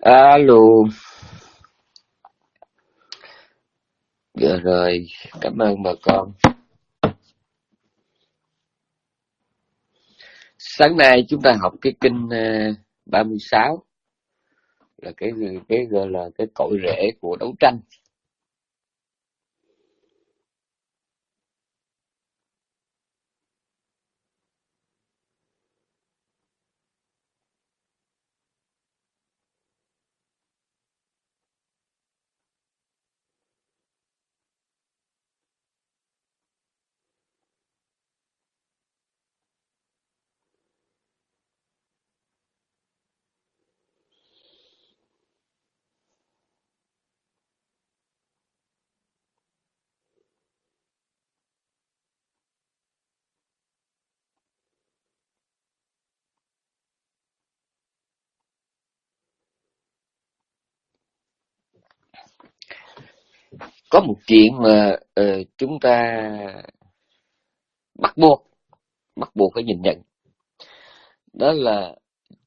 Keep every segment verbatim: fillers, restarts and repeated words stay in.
Alo. Dạ rồi, cảm ơn bà con. Sáng nay chúng ta học cái kinh uh, ba mươi sáu, là cái cái gọi là cái cội rễ của đấu tranh. Có một chuyện mà uh, chúng ta bắt buộc bắt buộc phải nhìn nhận, đó là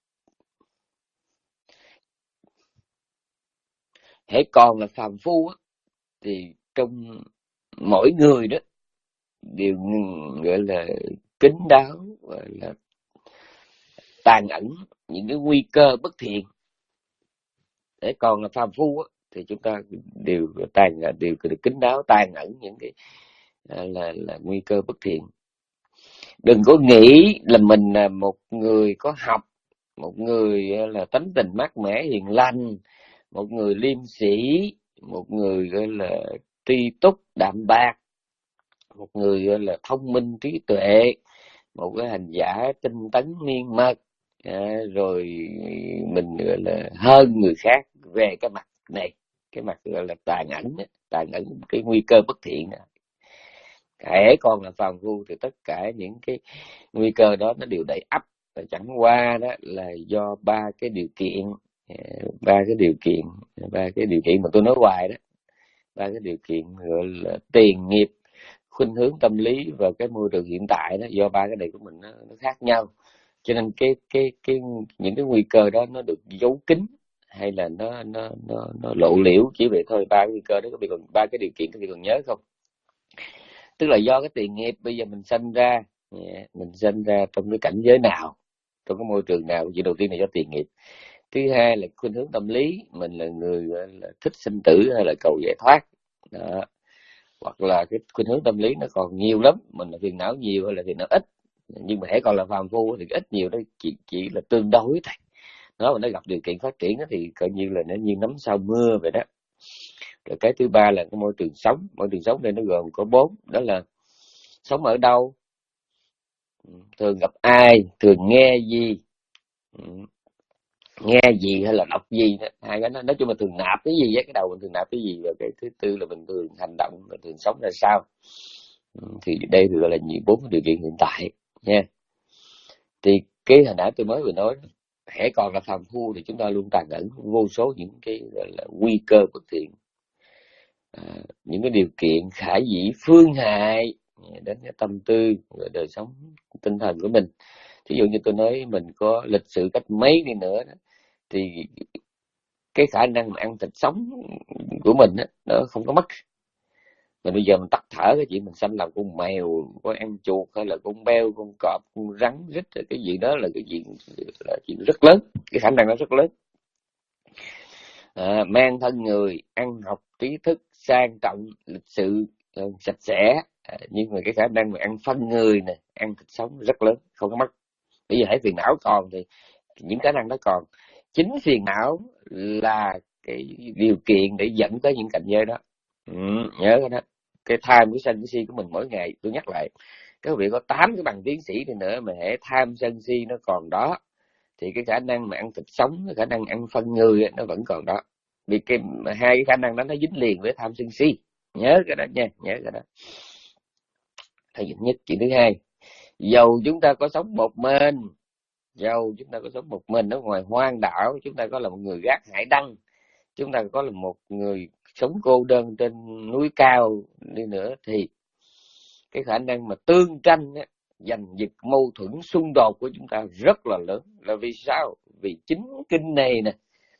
hễ còn là phàm phu á, thì trong mỗi người đó đều gọi là kín đáo, gọi là tàn ẩn những cái nguy cơ bất thiện. Để còn là phàm phu á, thì chúng ta đều tàn đều được kín đáo tàn ẩn những cái là là nguy cơ bất thiện. Đừng có nghĩ là mình là một người có học, một người là tánh tình mát mẻ hiền lành, một người liêm sĩ, một người gọi là tri túc đạm bạc, một người gọi là thông minh trí tuệ, một cái hành giả tinh tấn miên mật, à, rồi mình gọi là hơn người khác về cái mặt này, cái mặt gọi là tàn ẩn, tàn ẩn cái nguy cơ bất thiện. Hễ còn là phàm phu thì tất cả những cái nguy cơ đó nó đều đẩy ấp, và chẳng qua đó là do ba cái điều kiện, ba cái điều kiện, ba cái điều kiện mà tôi nói hoài đó, ba cái điều kiện gọi là tiền nghiệp, khuynh hướng tâm lý và cái môi trường hiện tại đó, do ba cái này của mình nó, nó khác nhau, cho nên cái cái cái những cái nguy cơ đó nó được giấu kín hay là nó nó nó nó lộ liễu chỉ vậy thôi. Ba cái nguy cơ đó có bị còn ba cái điều kiện có bị còn nhớ không? Tức là do cái tiền nghiệp, bây giờ mình sinh ra mình sinh ra trong cái cảnh giới nào, trong cái môi trường nào, chuyện đầu tiên là do tiền nghiệp. Thứ hai là khuynh hướng tâm lý, mình là người là thích sinh tử hay là cầu giải thoát đó. Hoặc là cái khuynh hướng tâm lý nó còn nhiều lắm, mình là phiền não nhiều hay là phiền não ít. Nhưng mà hãy còn là phàm phu thì ít nhiều đó chỉ, chỉ là tương đối thôi. Nó mà nó gặp điều kiện phát triển thì coi như là nó như nấm sau mưa vậy đó. Rồi cái thứ ba là cái môi trường sống. Môi trường sống đây nó gồm có bốn, đó là sống ở đâu, thường gặp ai, thường nghe gì, nghe gì hay là đọc gì đó. Hai cái đó nói chung là thường nạp cái gì, với cái đầu mình thường nạp cái gì, và cái thứ tư là mình thường hành động và thường sống ra sao. Thì đây được gọi là những bốn điều kiện hiện tại nha. Thì cái hồi nãy tôi mới vừa nói, hễ còn là phàm phu thì chúng ta luôn tàn ẩn vô số những cái gọi là nguy cơ bất thiện, à, những cái điều kiện khả dĩ phương hại đến cái tâm tư và đời sống tinh thần của mình. Thí dụ như tôi nói mình có lịch sự cách mấy đi nữa đó, thì cái khả năng mà ăn thịt sống của mình đó, nó không có mất. Mà bây giờ mình tắt thở cái chuyện mình sanh làm con mèo, con ăn chuột hay là con beo, con cọp, con rắn, rít, cái gì đó là cái chuyện là chuyện rất lớn, cái khả năng nó rất lớn. À, mang thân người, ăn học, trí thức, sang trọng, lịch sự, uh, sạch sẽ, à, nhưng mà cái khả năng mà ăn phân người nè, ăn thịt sống rất lớn, không có mất. Bây giờ hãy phiền não còn thì những khả năng đó còn. Chính phiền não là cái điều kiện để dẫn tới những cảnh giới đó. Ừ, nhớ cái đó. Cái tham, cái sân, cái si của mình mỗi ngày, tôi nhắc lại, các vị có tám cái bằng tiến sĩ thì nữa mà hễ tham sân si nó còn đó, thì cái khả năng mà ăn thịt sống, cái khả năng ăn phân người nó vẫn còn đó. Vì cái hai cái khả năng đó nó dính liền với tham sân si. Nhớ cái đó nha, nhớ cái đó. Thứ nhất. Chuyện thứ hai, dầu chúng ta có sống một mình, dầu chúng ta có sống một mình ở ngoài hoang đảo, chúng ta có là một người gác hải đăng, chúng ta có là một người sống cô đơn trên núi cao đi nữa, thì cái khả năng mà tương tranh á, giành giật, mâu thuẫn, xung đột của chúng ta rất là lớn. Là vì sao? Vì chính kinh này nè,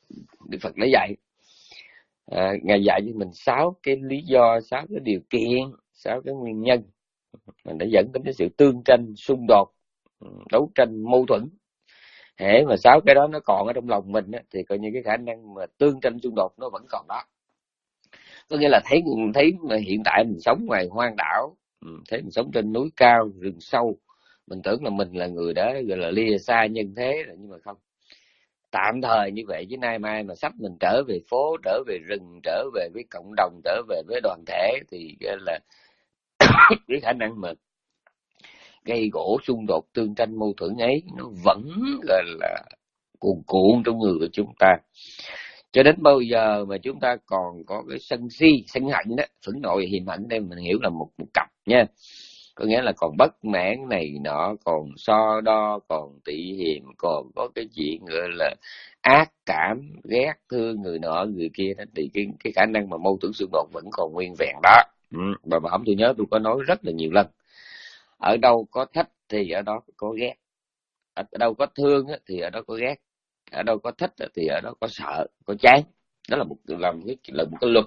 Đức Phật đã dạy. À, Ngài dạy cho mình sáu cái lý do, sáu cái điều kiện, sáu cái nguyên nhân mình đã dẫn đến cái sự tương tranh, xung đột, đấu tranh, mâu thuẫn. Hễ mà sáu cái đó nó còn ở trong lòng mình á, thì coi như cái khả năng mà tương tranh xung đột nó vẫn còn đó. Có nghĩa là thấy thấy mà hiện tại mình sống ngoài hoang đảo, thấy mình sống trên núi cao, rừng sâu, mình tưởng là mình là người đó gọi là lìa xa nhân thế rồi, nhưng mà không. Tạm thời như vậy, chứ nay mai mà sắp mình trở về phố, trở về rừng, trở về với cộng đồng, trở về với đoàn thể, thì gọi là cái khả năng mà gây gỗ, xung đột, tương tranh, mâu thuẫn ấy nó vẫn gọi là cuồn cuộn trong người của chúng ta. Cho đến bao giờ mà chúng ta còn có cái sân si, sân hận đó, phẫn nộ, hiềm hận, đây mình hiểu là một, một cặp nha. Có nghĩa là còn bất mãn này nọ, còn so đo, còn tị hiềm, còn có cái chuyện gọi là ác cảm, ghét thương người nọ người kia đó, thì cái, cái khả năng mà mâu thuẫn xung đột vẫn còn nguyên vẹn đó. Ừ. Và bà hổng tôi nhớ tôi có nói rất là nhiều lần, ở đâu có thích thì ở đó có ghét, ở đâu có thương thì ở đó có ghét, ở đâu có thích thì ở đó có sợ, có chán. Đó là một là một cái là một cái luật.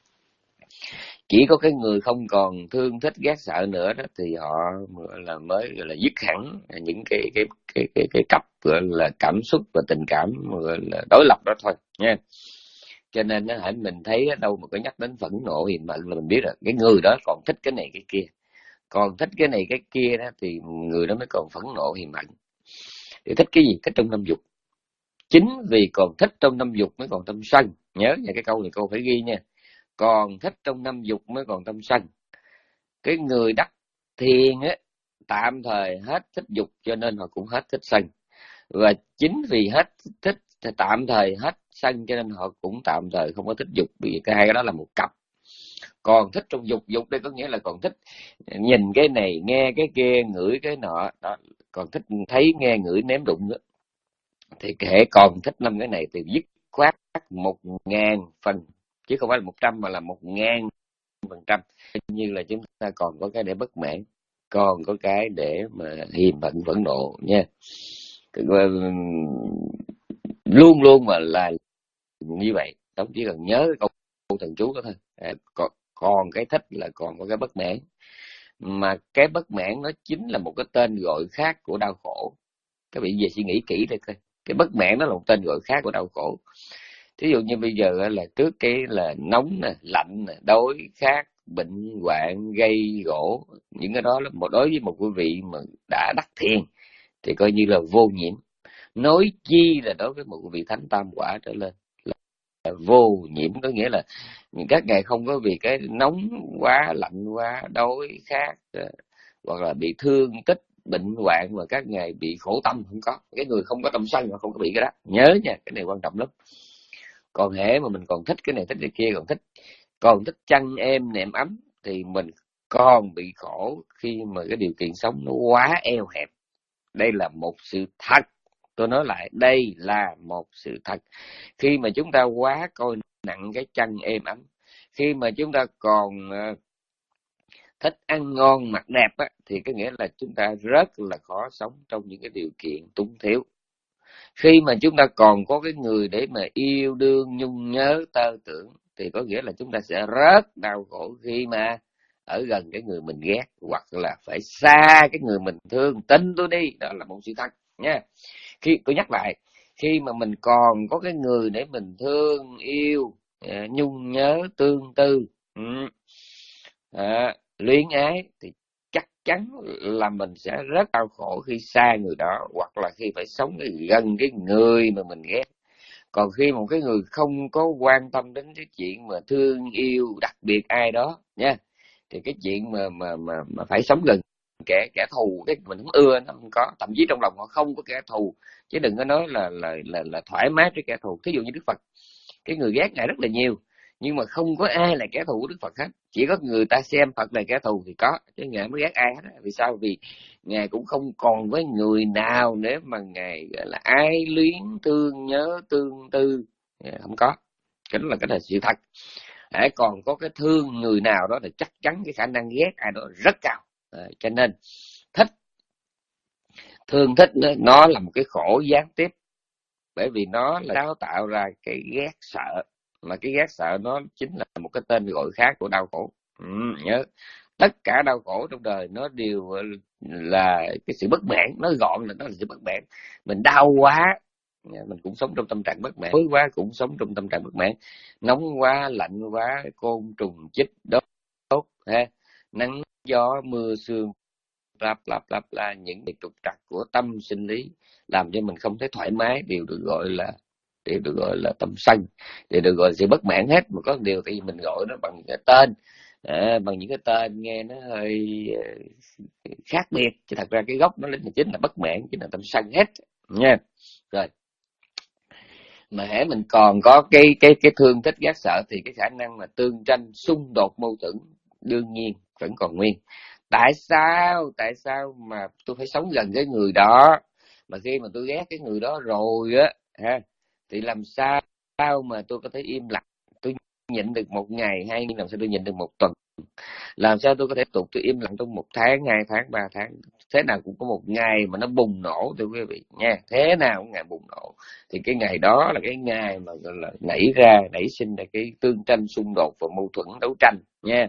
Chỉ có cái người không còn thương thích ghét sợ nữa đó thì họ là mới gọi là dứt hẳn những cái cái cái cái cái cặp gọi là cảm xúc và tình cảm gọi là đối lập đó thôi nha. Cho nên nó hãy mình thấy ở đâu mà có nhắc đến phẫn nộ hiềm hận là mình biết rồi cái người đó còn thích cái này cái kia, còn thích cái này cái kia đó thì người đó mới còn phẫn nộ hiềm hận. Thì thích cái gì? Thích trong năm dục. Chính vì còn thích trong năm dục mới còn tâm sân. Nhớ nha, cái câu này câu phải ghi nha. Còn thích trong năm dục mới còn tâm sân. Cái người đắc thiền á, tạm thời hết thích dục cho nên họ cũng hết thích sân. Và chính vì hết thích tạm thời hết sân cho nên họ cũng tạm thời không có thích dục. Vì cái hai cái đó là một cặp. Còn thích trong dục, dục đây có nghĩa là còn thích nhìn cái này, nghe cái kia, ngửi cái nọ đó. Còn thích thấy, nghe, ngửi, nếm, đụng đó. Thì kể còn thích năm cái này thì dứt khoát một ngàn phần, chứ không phải là một trăm mà là một ngàn phần trăm. Như là chúng ta còn có cái để bất mãn, còn có cái để mà hiềm hận phẫn nộ nha. Luôn luôn mà là như vậy. Tống chỉ cần nhớ cái câu thần chú đó thôi. À, còn, còn cái thích là còn có cái bất mãn. Mà cái bất mãn nó chính là một cái tên gọi khác của đau khổ. Các vị về suy nghĩ kỹ đây coi. Cái bất mãn đó là một tên gọi khác của đau khổ. Thí dụ như bây giờ là trước cái là nóng nè, lạnh nè, đói khát, bệnh hoạn, gây gỗ, những cái đó là một đối với một quý vị mà đã đắc thiền thì coi như là vô nhiễm. Nói chi là đối với một quý vị thánh tam quả trở lên là vô nhiễm, có nghĩa là các ngài không có vì cái nóng quá, lạnh quá, đói khát hoặc là bị thương tích, bệnh hoạn mà các ngài bị khổ tâm, không có. Cái người không có tâm sân mà không có bị cái đó. Nhớ nha, cái này quan trọng lắm. Còn hễ mà mình còn thích cái này thích cái kia, còn thích còn thích chăn êm nệm ấm thì mình còn bị khổ khi mà cái điều kiện sống nó quá eo hẹp. Đây là một sự thật. Tôi nói lại, đây là một sự thật. Khi mà chúng ta quá coi nặng cái chăn êm ấm, khi mà chúng ta còn uh, thích ăn ngon mặc đẹp á, thì có nghĩa là chúng ta rất là khó sống trong những cái điều kiện túng thiếu. Khi mà chúng ta còn có cái người để mà yêu đương, nhung nhớ, tơ tưởng thì có nghĩa là chúng ta sẽ rất đau khổ khi mà ở gần cái người mình ghét, hoặc là phải xa cái người mình thương. Tin tôi đi, đó là một sự thật nha. Khi tôi nhắc lại, khi mà mình còn có cái người để mình thương yêu, nhung nhớ, tương tư, à, luyến ái thì chắc chắn là mình sẽ rất đau khổ khi xa người đó, hoặc là khi phải sống gần cái người mà mình ghét. Còn khi một cái người không có quan tâm đến cái chuyện mà thương yêu đặc biệt ai đó nha, thì cái chuyện mà mà mà, mà phải sống gần kẻ kẻ thù, cái mình không ưa nó không có, thậm chí trong lòng họ không có kẻ thù, chứ đừng có nói là là là, là thoải mái với kẻ thù. Thí dụ như Đức Phật, cái người ghét ngài rất là nhiều, nhưng mà không có ai là kẻ thù của Đức Phật hết. Chỉ có người ta xem Phật là kẻ thù thì có, chứ ngài mới ghét ai hết. Vì sao? Vì ngài cũng không còn với người nào nếu mà ngài gọi là ái luyến thương nhớ tương tư, không có. Cái đó là cái là sự thật. Hãy còn có cái thương người nào đó thì chắc chắn cái khả năng ghét ai đó rất cao. À, cho nên thích thương thích nó, nó là một cái khổ gián tiếp. bởi vì nó là nó tạo ra cái ghét sợ, mà cái ghét sợ nó chính là một cái tên gọi khác của đau khổ. Ừ, nhớ tất cả đau khổ trong đời nó đều là cái sự bất mãn, nó gọn là nó là sự bất mãn. Mình đau quá mình cũng sống trong tâm trạng bất mãn, đói quá cũng sống trong tâm trạng bất mãn, nóng quá lạnh quá côn trùng chích đốt đốt ha, nắng gió mưa sương lặp lặp lặp là những cái trục trặc của tâm sinh lý làm cho mình không thấy thoải mái, đều được gọi là đều được gọi là tâm sân, đều được gọi là sự bất mãn hết. Mà có điều thì mình gọi nó bằng cái tên, à, bằng những cái tên nghe nó hơi khác biệt, chứ thật ra cái gốc nó chính là bất mãn, chính là tâm sân hết nha. Rồi mà hễ mình còn có cái cái cái thương thích ghét sợ thì cái khả năng mà tương tranh xung đột mâu thuẫn đương nhiên vẫn còn nguyên. Tại sao tại sao mà tôi phải sống gần cái người đó, mà khi mà tôi ghét cái người đó rồi á ha, thì làm sao mà tôi có thể im lặng, tôi nhịn được một ngày, hay làm sao tôi nhịn được một tuần, làm sao tôi có thể tục tôi im lặng trong một tháng, hai tháng, ba tháng. Thế nào cũng có một ngày mà nó bùng nổ thưa quý vị nha, thế nào cũng ngày bùng nổ. Thì cái ngày đó là cái ngày mà gọi là nảy ra nảy sinh ra cái tương tranh xung đột và mâu thuẫn đấu tranh nha.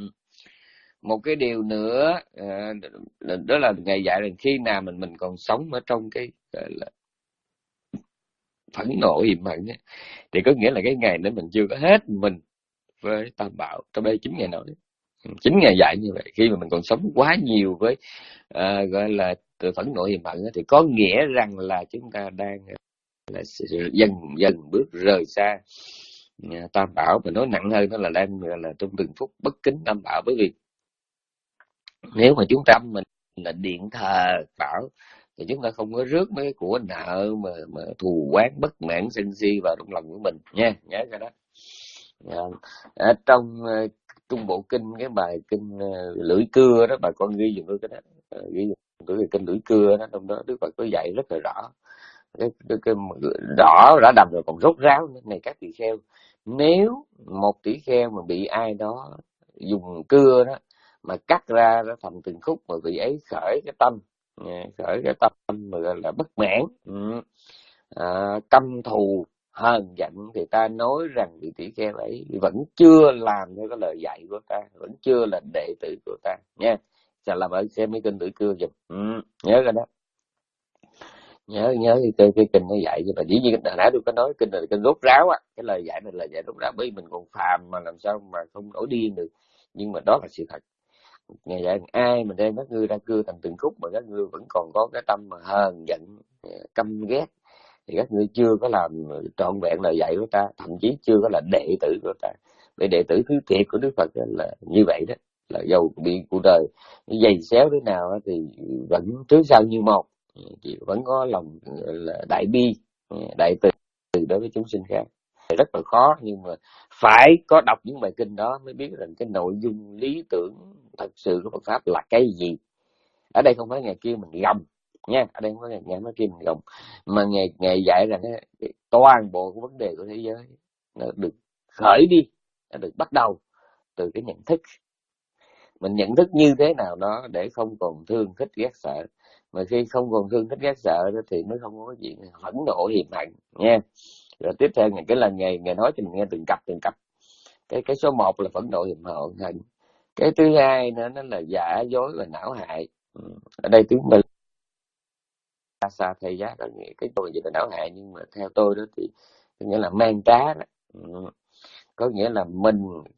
Một cái điều nữa đó là ngày dạy là khi nào mình mình còn sống ở trong cái gọi là phẫn nộ hiềm hận ấy, thì có nghĩa là cái ngày đó mình chưa có hết mình với tam bảo. Trong đây chín ngày nào đấy, chín ngày dạy như vậy, khi mà mình còn sống quá nhiều với à, gọi là từ phẫn nộ hiềm hận ấy, thì có nghĩa rằng là chúng ta đang là dần dần bước rời xa tam bảo. Mình nói nặng hơn đó là đang là trong từng phút bất kính tam bảo. Bởi vì nếu mà chúng ta mình là điện thờ bảo thì chúng ta không có rước mấy cái của nợ mà mà thù oán bất mãn sân si vào trong lòng của mình nha, nhớ cái đó. Ở trong uh, Trung Bộ Kinh, cái bài kinh uh, lưỡi cưa đó, bà con ghi dùm tôi cái đó, uh, ghi dùm tôi cái kinh lưỡi cưa đó, trong đó Đức Phật có dạy rất là rõ. Cái, cái, cái, rõ đã đầm rồi còn rốt ráo nữa. Này các tỳ kheo, nếu một tỷ kheo mà bị ai đó dùng cưa đó mà cắt ra nó thành từng khúc, mà vị ấy khởi cái tâm khởi cái tâm mà gọi là bất mãn, ừ. à, căm thù hờn giận, thì ta nói rằng vị tỷ kheo ấy vẫn chưa làm theo cái lời dạy của ta, vẫn chưa là đệ tử của ta nha. Sẽ làm ơn xem mấy kinh lưỡi cưa giùm, ừ. nhớ cái đó, nhớ nhớ cái, cái kinh nó dạy. Nhưng mà dĩ nhiên hồi nãy tôi có nói kinh này là kinh rốt ráo á, cái lời dạy này là dạy rốt ráo, bởi vì mình còn phàm mà làm sao mà không nổi điên được. Nhưng mà đó là sự thật. Ngày dạy ai mình đem các ngươi ra cưa thành từng khúc mà các ngươi vẫn còn có cái tâm mà hờn giận căm ghét, thì các ngươi chưa có làm trọn vẹn lời dạy của ta, thậm chí chưa có là đệ tử của ta. Vì đệ tử thứ thiệt của Đức Phật là như vậy đó, là dầu bị cuộc đời dày xéo thế nào thì vẫn trước sau như một, chị vẫn có lòng là đại bi đại từ đối với chúng sinh khác. Rất là khó, nhưng mà phải có đọc những bài kinh đó mới biết rằng cái nội dung lý tưởng thật sự của Phật pháp là cái gì. Ở đây không phải ngày kia mình gồng nha, ở đây không phải ngày, ngày kia mình gồng, mà ngày ngày dạy rằng toàn bộ cái vấn đề của thế giới nó được khởi đi, nó được bắt đầu từ cái nhận thức. Mình nhận thức như thế nào đó để không còn thương thích ghét sợ. Mà khi không còn thương thích ghét sợ đó thì nó không có chuyện phẫn nộ hiềm hận nha. Rồi tiếp theo ngày cái là ngày ngày nói cho mình nghe từng cặp từng cặp. Cái cái số một là phẫn nộ hiềm hận. Cái thứ hai nữa nó là giả dối và não hại. Ở đây tiếng mình xa thầy giá có nghĩa cái tôi gì là não hại, nhưng mà theo tôi đó thì có nghĩa là mang trá đó. Có nghĩa là mình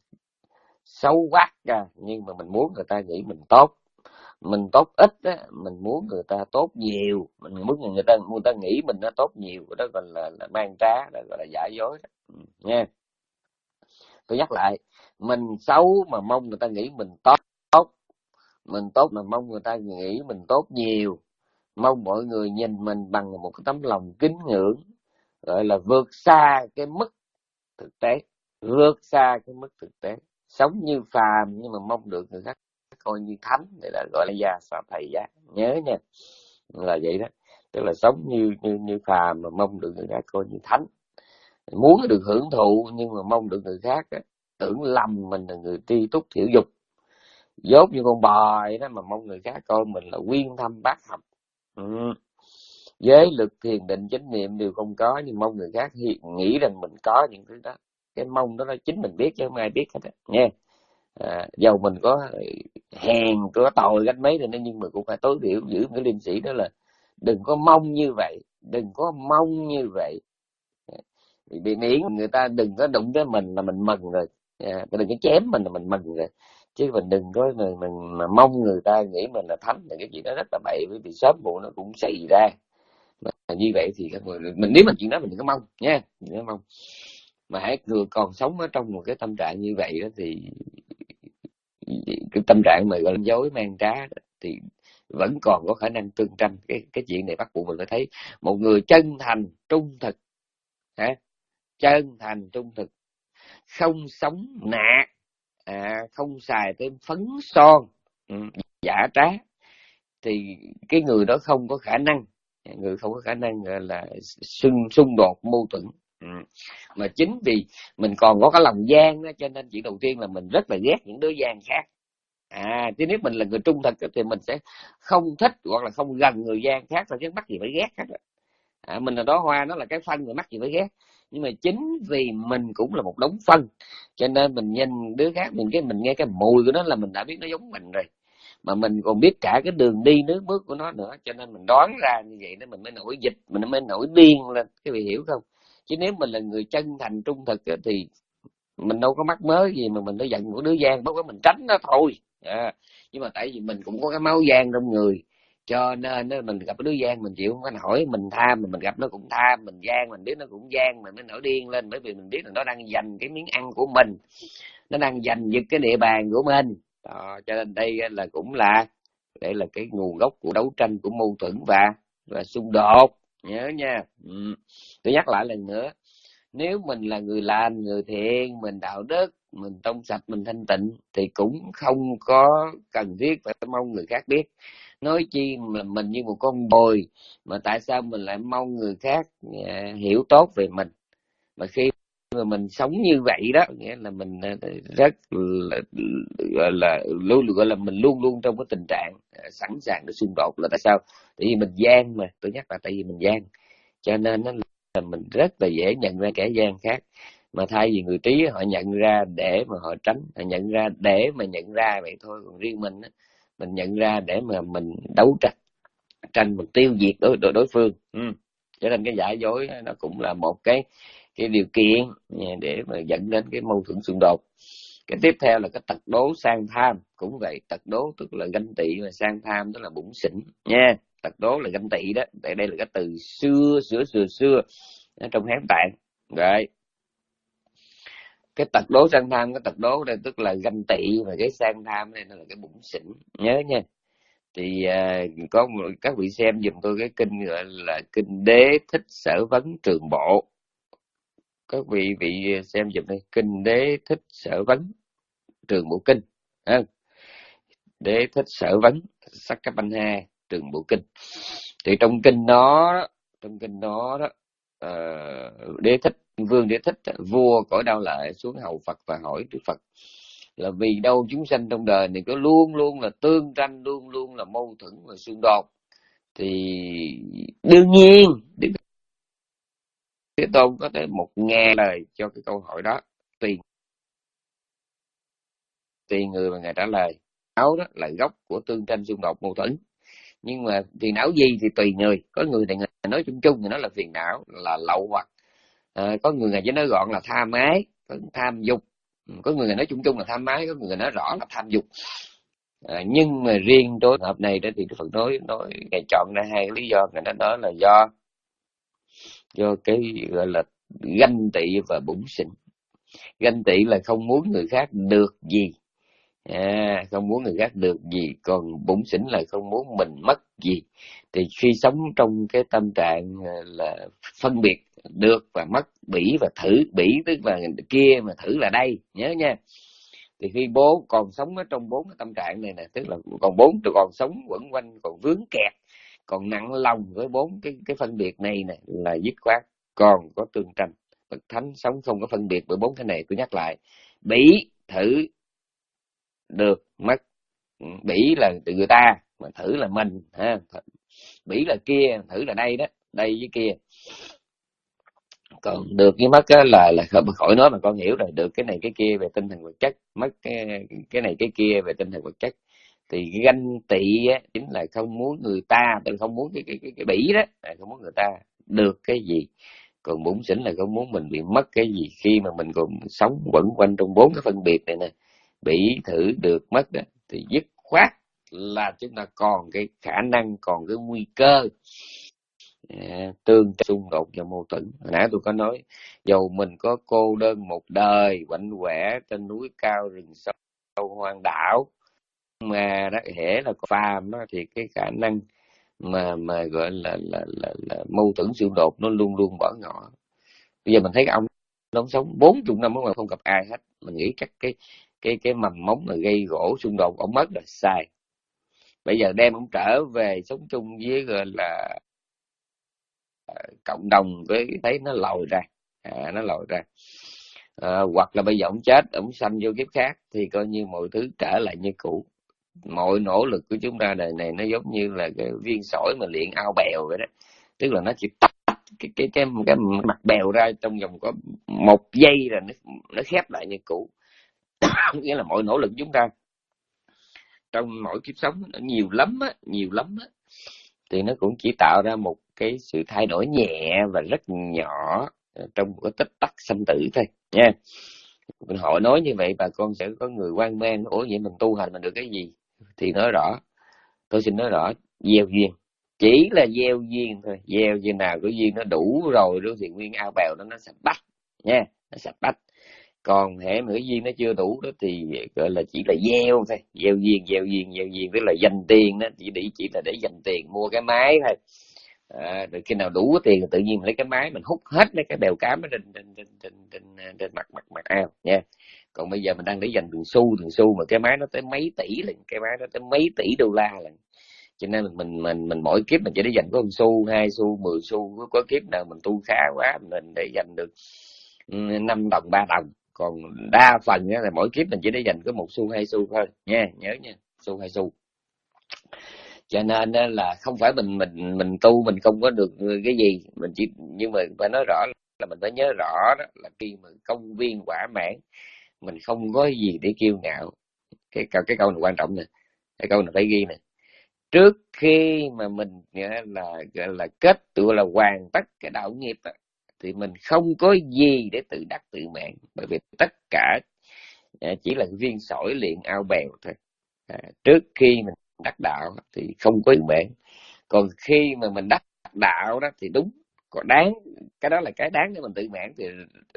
xấu quắc ra, nhưng mà mình muốn người ta nghĩ mình tốt, mình tốt ít á, mình muốn người ta tốt nhiều, mình muốn người ta người ta nghĩ mình nó tốt nhiều, đó gọi là, là mang trá, đó gọi là giả dối đó. Ừ, nha. Tôi nhắc lại, mình xấu mà mong người ta nghĩ mình tốt, tốt, mình tốt mà mong người ta nghĩ mình tốt nhiều, mong mọi người nhìn mình bằng một cái tấm lòng kính ngưỡng, gọi là vượt xa cái mức thực tế, vượt xa cái mức thực tế, sống như phàm nhưng mà mong được người khác coi như thánh, để là gọi là gia sa thầy giá. Nhớ nha, là vậy đó, tức là sống như như như phàm mà mong được người khác coi như thánh, muốn được hưởng thụ nhưng mà mong được người khác á, tưởng lầm mình là người tri túc thiểu dục, dốt như con bò đó, mà mong người khác coi mình là quyên thâm bác học. Ừ. Giới lực, thiền định, chánh niệm đều không có, nhưng mong người khác nghĩ rằng mình có những thứ đó. Cái mong đó là chính mình biết chứ không ai biết hết á nha. À, dầu mình có hèn có tồi cách mấy thì nó, nhưng mà cũng phải tối thiểu giữ cái liêm sĩ, đó là đừng có mong như vậy, đừng có mong như vậy. Bị miễn người ta đừng có đụng tới mình là mình mừng rồi, à, đừng có chém mình là mình mừng rồi, chứ mình đừng có mình, mình mà mong người ta nghĩ mình là thánh là cái chuyện đó rất là bậy, bởi vì sớm muộn nó cũng xảy ra. Mà như vậy thì các người mình, nếu mà chuyện đó mình đừng có mong nha, đừng có mong. Mà hãy người còn sống ở trong một cái tâm trạng như vậy đó, thì cái tâm trạng mà gọi là dối mang trá đó, thì vẫn còn có khả năng tương tranh. Cái cái chuyện này bắt buộc mình phải thấy một người chân thành trung thực, hả, chân thành trung thực, không sống nạ, à, không xài thêm phấn son, ừ, giả trá, thì cái người đó không có khả năng, người không có khả năng gọi là xung xung đột mâu thuẫn. Ừ. Mà chính vì mình còn có cái lòng gian đó, cho nên chuyện đầu tiên là mình rất là ghét những đứa gian khác. À, chứ nếu mình là người trung thực thì mình sẽ không thích hoặc là không gần người gian khác, rồi chứ mắc gì phải ghét hết. À, mình là đó hoa, nó là cái phân, rồi mắc gì phải ghét. Nhưng mà chính vì mình cũng là một đống phân, cho nên mình nhìn đứa khác, mình cái mình nghe cái mùi của nó là mình đã biết nó giống mình rồi, mà mình còn biết cả cái đường đi nước bước của nó nữa, cho nên mình đoán ra như vậy đó, mình mới nổi dịch, mình mới nổi điên lên, các vị hiểu không? Chứ nếu mình là người chân thành trung thực thì mình đâu có mắc mớ gì mà mình phải giận một đứa gian, bất quá mình tránh nó thôi. À, nhưng mà tại vì mình cũng có cái máu gian trong người, cho nên nó, mình gặp đứa gian mình chịu không có nổi, mình tham, mà mình gặp nó cũng tham, mình gian mình biết nó cũng gian, mình mới nổi điên lên, bởi vì mình biết là nó đang giành cái miếng ăn của mình, nó đang giành giật cái địa bàn của mình. Đó, cho nên đây là cũng là đây là cái nguồn gốc của đấu tranh, của mâu thuẫn và và xung đột, nhớ nha. Ừ. Tôi nhắc lại lần nữa, nếu mình là người lành, người thiện, mình đạo đức, mình trong sạch, mình thanh tịnh, thì cũng không có cần thiết phải mong người khác biết. Nói chi mà mình như một con bồi, mà tại sao mình lại mong người khác hiểu tốt về mình? Mà khi mà mình sống như vậy đó, nghĩa là mình rất là, gọi là luôn gọi là mình luôn luôn trong cái tình trạng sẵn sàng để xung đột. Là tại sao? Tại vì mình gian, mà tôi nhắc là tại vì mình gian, cho nên nó là mình rất là dễ nhận ra kẻ gian khác. Mà thay vì người trí họ nhận ra để mà họ tránh, họ nhận ra để mà nhận ra vậy thôi. Còn riêng mình mình nhận ra để mà mình đấu tranh, tranh mình tiêu diệt đối đối, đối phương. Ừ. Cho nên cái giả dối nó cũng là một cái cái điều kiện để mà dẫn đến cái mâu thuẫn xung đột. Cái tiếp theo là cái tật đố sang tham, cũng vậy. Tật đố tức là ganh tị, và sang tham tức là bủn xỉn nha. Tật đố là ganh tị đó, tại đây là cái từ xưa xưa xưa xưa ở trong Hán Tạng. Rồi cái tật đố sang tham, cái tật đố đây tức là ganh tị, và cái sang tham đây nó là cái bủn xỉn, nhớ nha. Thì à, có một, các vị xem giùm tôi cái kinh gọi là kinh Đế Thích Sở Vấn Trường Bộ. Các vị vị xem giùm đây, kinh Đế Thích Sở Vấn Trường Bộ Kinh. À, Đế Thích Sở Vấn Sắc Cấp Banh Ha Trường Bộ Kinh. Thì trong kinh đó, trong kinh đó đó, uh, Đế Thích, Vương Đế Thích, vua cõi Đao Lợi xuống hầu Phật và hỏi Đức Phật là vì đâu chúng sanh trong đời này có luôn luôn là tương tranh, luôn luôn là mâu thuẫn và xung đột. Thì đương nhiên Đức Thế Tôn có tới một ngàn lời cho cái câu hỏi đó, tùy tùy người mà ngài trả lời. Áo đó là gốc của tương tranh, xung đột, mâu thuẫn. Nhưng mà phiền não gì thì tùy người. Có người thì người nói chung chung thì nó là phiền não, là lậu hoặc. À, có người chỉ nói gọn là tham ái, tham dục. Có người nói chung chung là tham ái, có người nói rõ là tham dục. À, nhưng mà riêng đối hợp này đó thì Đức Phật nói nói ngài chọn ra hai lý do. Ngài nói là do do cái gọi là ganh tị và bủn xỉn. Ganh tị là không muốn người khác được gì, à, không muốn người khác được gì. Còn bủn xỉn là không muốn mình mất gì. Thì khi sống trong cái tâm trạng là phân biệt được và mất, bỉ và thử, bỉ tức là kia mà thử là đây, nhớ nha. Thì khi bố còn sống ở trong bốn cái tâm trạng này nè, tức là còn bốn còn sống quẩn quanh, còn vướng kẹt, còn nặng lòng với bốn cái cái phân biệt này nè, là dứt khoát còn có tương tranh. Bậc thánh sống không có phân biệt bởi bốn cái này. Tôi nhắc lại, bỉ thử được mất. Bỉ là từ người ta, mà thử là mình ha. Bỉ là kia, thử là đây đó, đây với kia. Còn được với mất á là là khỏi nói mà con hiểu rồi, được cái này cái kia về tinh thần vật chất, mất cái cái này cái kia về tinh thần vật chất. Thì cái ganh tị á chính là không muốn người ta, tức là không muốn cái cái cái, cái bỉ đó, không muốn người ta được cái gì. Còn bủn xỉn là không muốn mình bị mất cái gì khi mà mình còn sống quẩn quanh trong bốn cái phân biệt này nè. Bỉ, thử, được, mất đó, thì dứt khoát là chúng ta còn cái khả năng, còn cái nguy cơ à, tương xung đột và mâu thuẫn. Hồi nãy tôi có nói, dầu mình có cô đơn một đời quạnh quẻ trên núi cao rừng sâu hoang đảo, mà đó hễ là phàm đó, thì cái khả năng mà mà gọi là là là, là mâu thuẫn xung đột nó luôn luôn bỏ ngỏ. Bây giờ mình thấy cái ông nó sống bốn chục năm mà không gặp ai hết, mình nghĩ chắc cái cái cái mầm móng mà gây gỗ xung đột ông mất rồi, sai. Bây giờ đem ông trở về sống chung với gọi là cộng đồng, với thấy nó lòi ra, à, nó lòi ra. À, hoặc là bây giờ ông chết, ông sanh vô kiếp khác thì coi như mọi thứ trở lại như cũ. Mọi nỗ lực của chúng ta đời này nó giống như là cái viên sỏi mà luyện ao bèo vậy đó, tức là nó chỉ tách cái cái cái cái mặt bèo ra trong vòng có một giây rồi nó nó khép lại như cũ. Nghĩa là mọi nỗ lực của chúng ta trong mỗi kiếp sống nó nhiều lắm á, nhiều lắm á, thì nó cũng chỉ tạo ra một cái sự thay đổi nhẹ và rất nhỏ trong một cái tích tắc sanh tử thôi nha. Mình hỏi nói như vậy bà con sẽ có người quan mang, ủa vậy mình tu hành mình được cái gì? Thì nói rõ, tôi xin nói rõ, gieo duyên, chỉ là gieo duyên thôi. Gieo duyên nào có duyên nó đủ rồi đó thì nguyên ao bèo đó nó sạch bách nha, nó sạch bách. Còn hễ mà cái duyên nó chưa đủ đó thì gọi là chỉ là gieo thôi, gieo duyên, gieo duyên, gieo duyên, tức là dành tiền đó, chỉ để chỉ là để dành tiền mua cái máy thôi. À, rồi khi nào đủ tiền tự nhiên mình lấy cái máy mình hút hết mấy cái bèo cám ở trên trên trên trên trên, trên mặt mặt mặt ao nha. Còn bây giờ mình đang để dành từng xu từng xu mà cái máy nó tới mấy tỷ lần, cái máy nó tới mấy tỷ đô la lần. Cho nên mình mình mình, mình mỗi kiếp mình chỉ để dành có một xu, hai xu, mười xu, có, có kiếp nào mình tu khá quá mình để dành được năm đồng, ba đồng. Còn đa phần là mỗi kiếp mình chỉ để dành có một xu, hai xu thôi nha, nhớ nha, xu hai xu. Cho nên là không phải mình mình mình tu mình không có được cái gì, mình chỉ, nhưng mà phải nói rõ là mình phải nhớ rõ đó là khi mà công viên quả mãn mình không có gì để kiêu ngạo. Cái câu cái câu này quan trọng nè, cái câu này phải ghi nè. Trước khi mà mình là gọi là kết tựa là hoàn tất cái đạo nghiệp đó, thì mình không có gì để tự đắc tự mãn, bởi vì tất cả chỉ là viên sỏi luyện ao bèo thôi. À, trước khi mình đắc đạo thì không có mãn, còn khi mà mình đắc đạo đó thì đúng, còn đáng, cái đó là cái đáng để mình tự mãn. Thì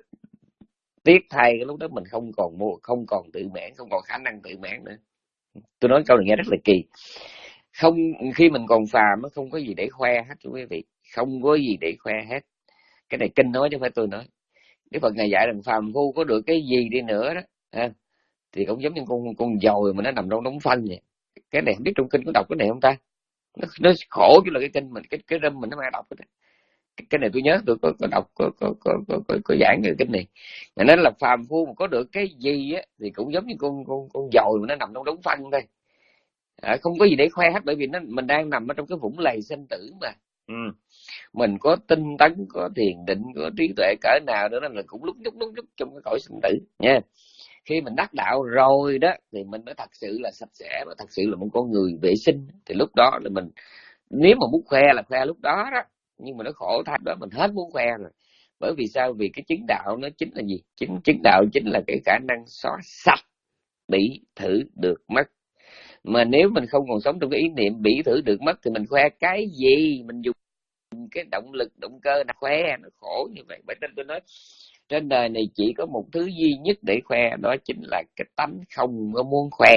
tiếc thay cái lúc đó mình không còn mua, không còn tự mãn, không còn khả năng tự mãn nữa. Tôi nói câu này nghe rất là kỳ. Không, khi mình còn phàm nó không có gì để khoe hết quý vị, không có gì để khoe hết. Cái này kinh nói chứ không phải tôi nói. Đức Phật ngài dạy rằng phàm phu có được cái gì đi nữa đó ha, thì cũng giống như con con dồi mà nó nằm trong đống phân vậy. Cái này không biết trong kinh có đọc cái này không ta? Nó, nó khổ chứ là cái kinh mình, cái cái râm mình nó mai đọc cái, cái, cái này tôi nhớ tôi có, có đọc có có có có, có, có giảng cái kinh này. Nên là phàm phu mà có được cái gì á thì cũng giống như con con con dồi mà nó nằm trong đống phân thôi. À, không có gì để khoe hết, bởi vì nó mình đang nằm ở trong cái vũng lầy sinh tử mà. Ừ. Mình có tinh tấn, có thiền định, có trí tuệ cỡ nào nữa là cũng lúc nhúc lúc nhúc trong cái cõi sinh tử nha. Khi mình đắc đạo rồi đó thì mình mới thật sự là sạch sẽ và thật sự là một con người vệ sinh. Thì lúc đó là mình, nếu mà muốn khoe là khoe lúc đó đó, nhưng mà nó khổ thay đó mình hết muốn khoe rồi. Bởi vì sao? Vì cái chứng đạo nó chính là gì? Chính chứng đạo chính là cái khả năng xóa sạch bỉ, thử, được, mất. Mà nếu mình không còn sống trong cái ý niệm bỉ, thử, được, mất thì mình khoe cái gì? Mình dùng cái động lực, động cơ nào khoe? Nó khổ như vậy. Bởi nên tôi nói trên đời này chỉ có một thứ duy nhất để khoe, đó chính là cái tánh không có muốn khoe.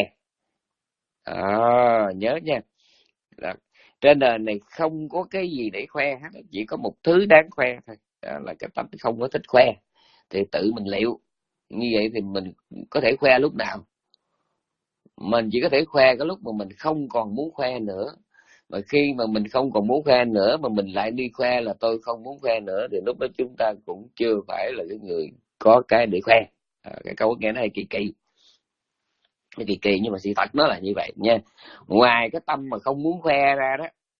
À, nhớ nha. Đó. Trên đời này không có cái gì để khoe hết, chỉ có một thứ đáng khoe thôi, đó là cái tánh không có thích khoe. Thì tự mình liệu. Như vậy thì mình có thể khoe lúc nào? Mình chỉ có thể khoe cái lúc mà mình không còn muốn khoe nữa. Mà khi mà mình không còn muốn khoe nữa mà mình lại đi khoe là tôi không muốn khoe nữa, thì lúc đó chúng ta cũng chưa phải là cái người có cái để khoe. À, cái câu nghe nó hay kỳ kỳ, cái kỳ kỳ nhưng mà sự thật nó là như vậy nha. Ngoài cái tâm mà không muốn khoe ra đó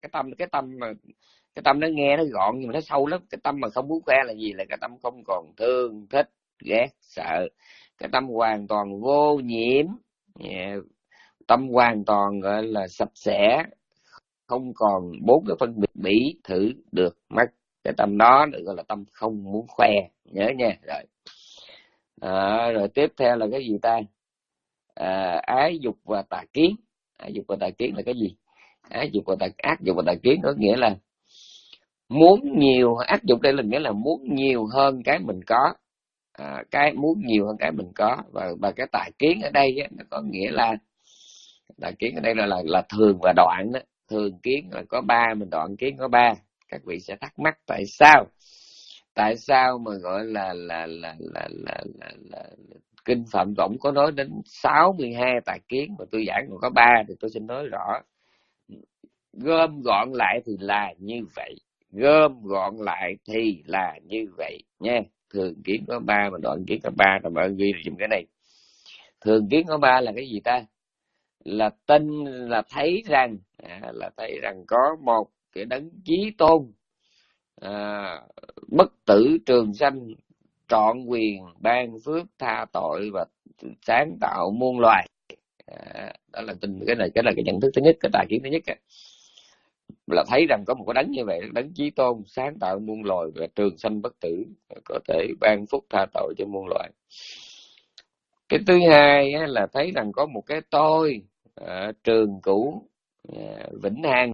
Cái tâm cái tâm mà cái tâm nó nghe nó gọn nhưng mà nó sâu lắm. Cái tâm mà không muốn khoe là gì? Là cái tâm không còn thương thích ghét sợ. Cái tâm hoàn toàn vô nhiễm, tâm hoàn toàn gọi là sạch sẽ, không còn bốn cái phân biệt bỉ thử được mất. Cái tâm đó được gọi là tâm không muốn khoe, nhớ nha. Rồi à, rồi tiếp theo là cái gì ta? À, ái dục và tà kiến. Ái dục và tà kiến là cái gì? Ái dục và tà ác dục và tà kiến có nghĩa là muốn nhiều. Ác dục đây là nghĩa là muốn nhiều hơn cái mình có, à, cái muốn nhiều hơn cái mình có. Và và cái tà kiến ở đây á, nó có nghĩa là tà kiến ở đây là là, là thường và đoạn đó. Thường kiến là có ba, mình đoạn kiến có ba. Các vị sẽ thắc mắc tại sao tại sao mà gọi là là là là là, là, là, là kinh Phạm Tổng có nói đến sáu mươi hai tà kiến mà tôi giảng còn có ba. Thì tôi xin nói rõ, gom gọn lại thì là như vậy, gom gọn lại thì là như vậy nha. Thường kiến có ba mà đoạn kiến có ba. Rồi mọi người ghi dùm cái này. Thường kiến có ba là cái gì ta? Là tin, là thấy rằng à, là thấy rằng có một cái đấng chí tôn, à, bất tử trường sanh, trọn quyền ban phước tha tội và sáng tạo muôn loài. À, đó là tin. Cái này cái là cái nhận thức thứ nhất, cái tà kiến thứ nhất á, là thấy rằng có một cái đấng như vậy, đấng chí tôn sáng tạo muôn loài và trường sanh bất tử, có thể ban phúc tha tội cho muôn loài. Cái thứ hai á, là thấy rằng có một cái tôi à, trường cửu à, vĩnh hằng,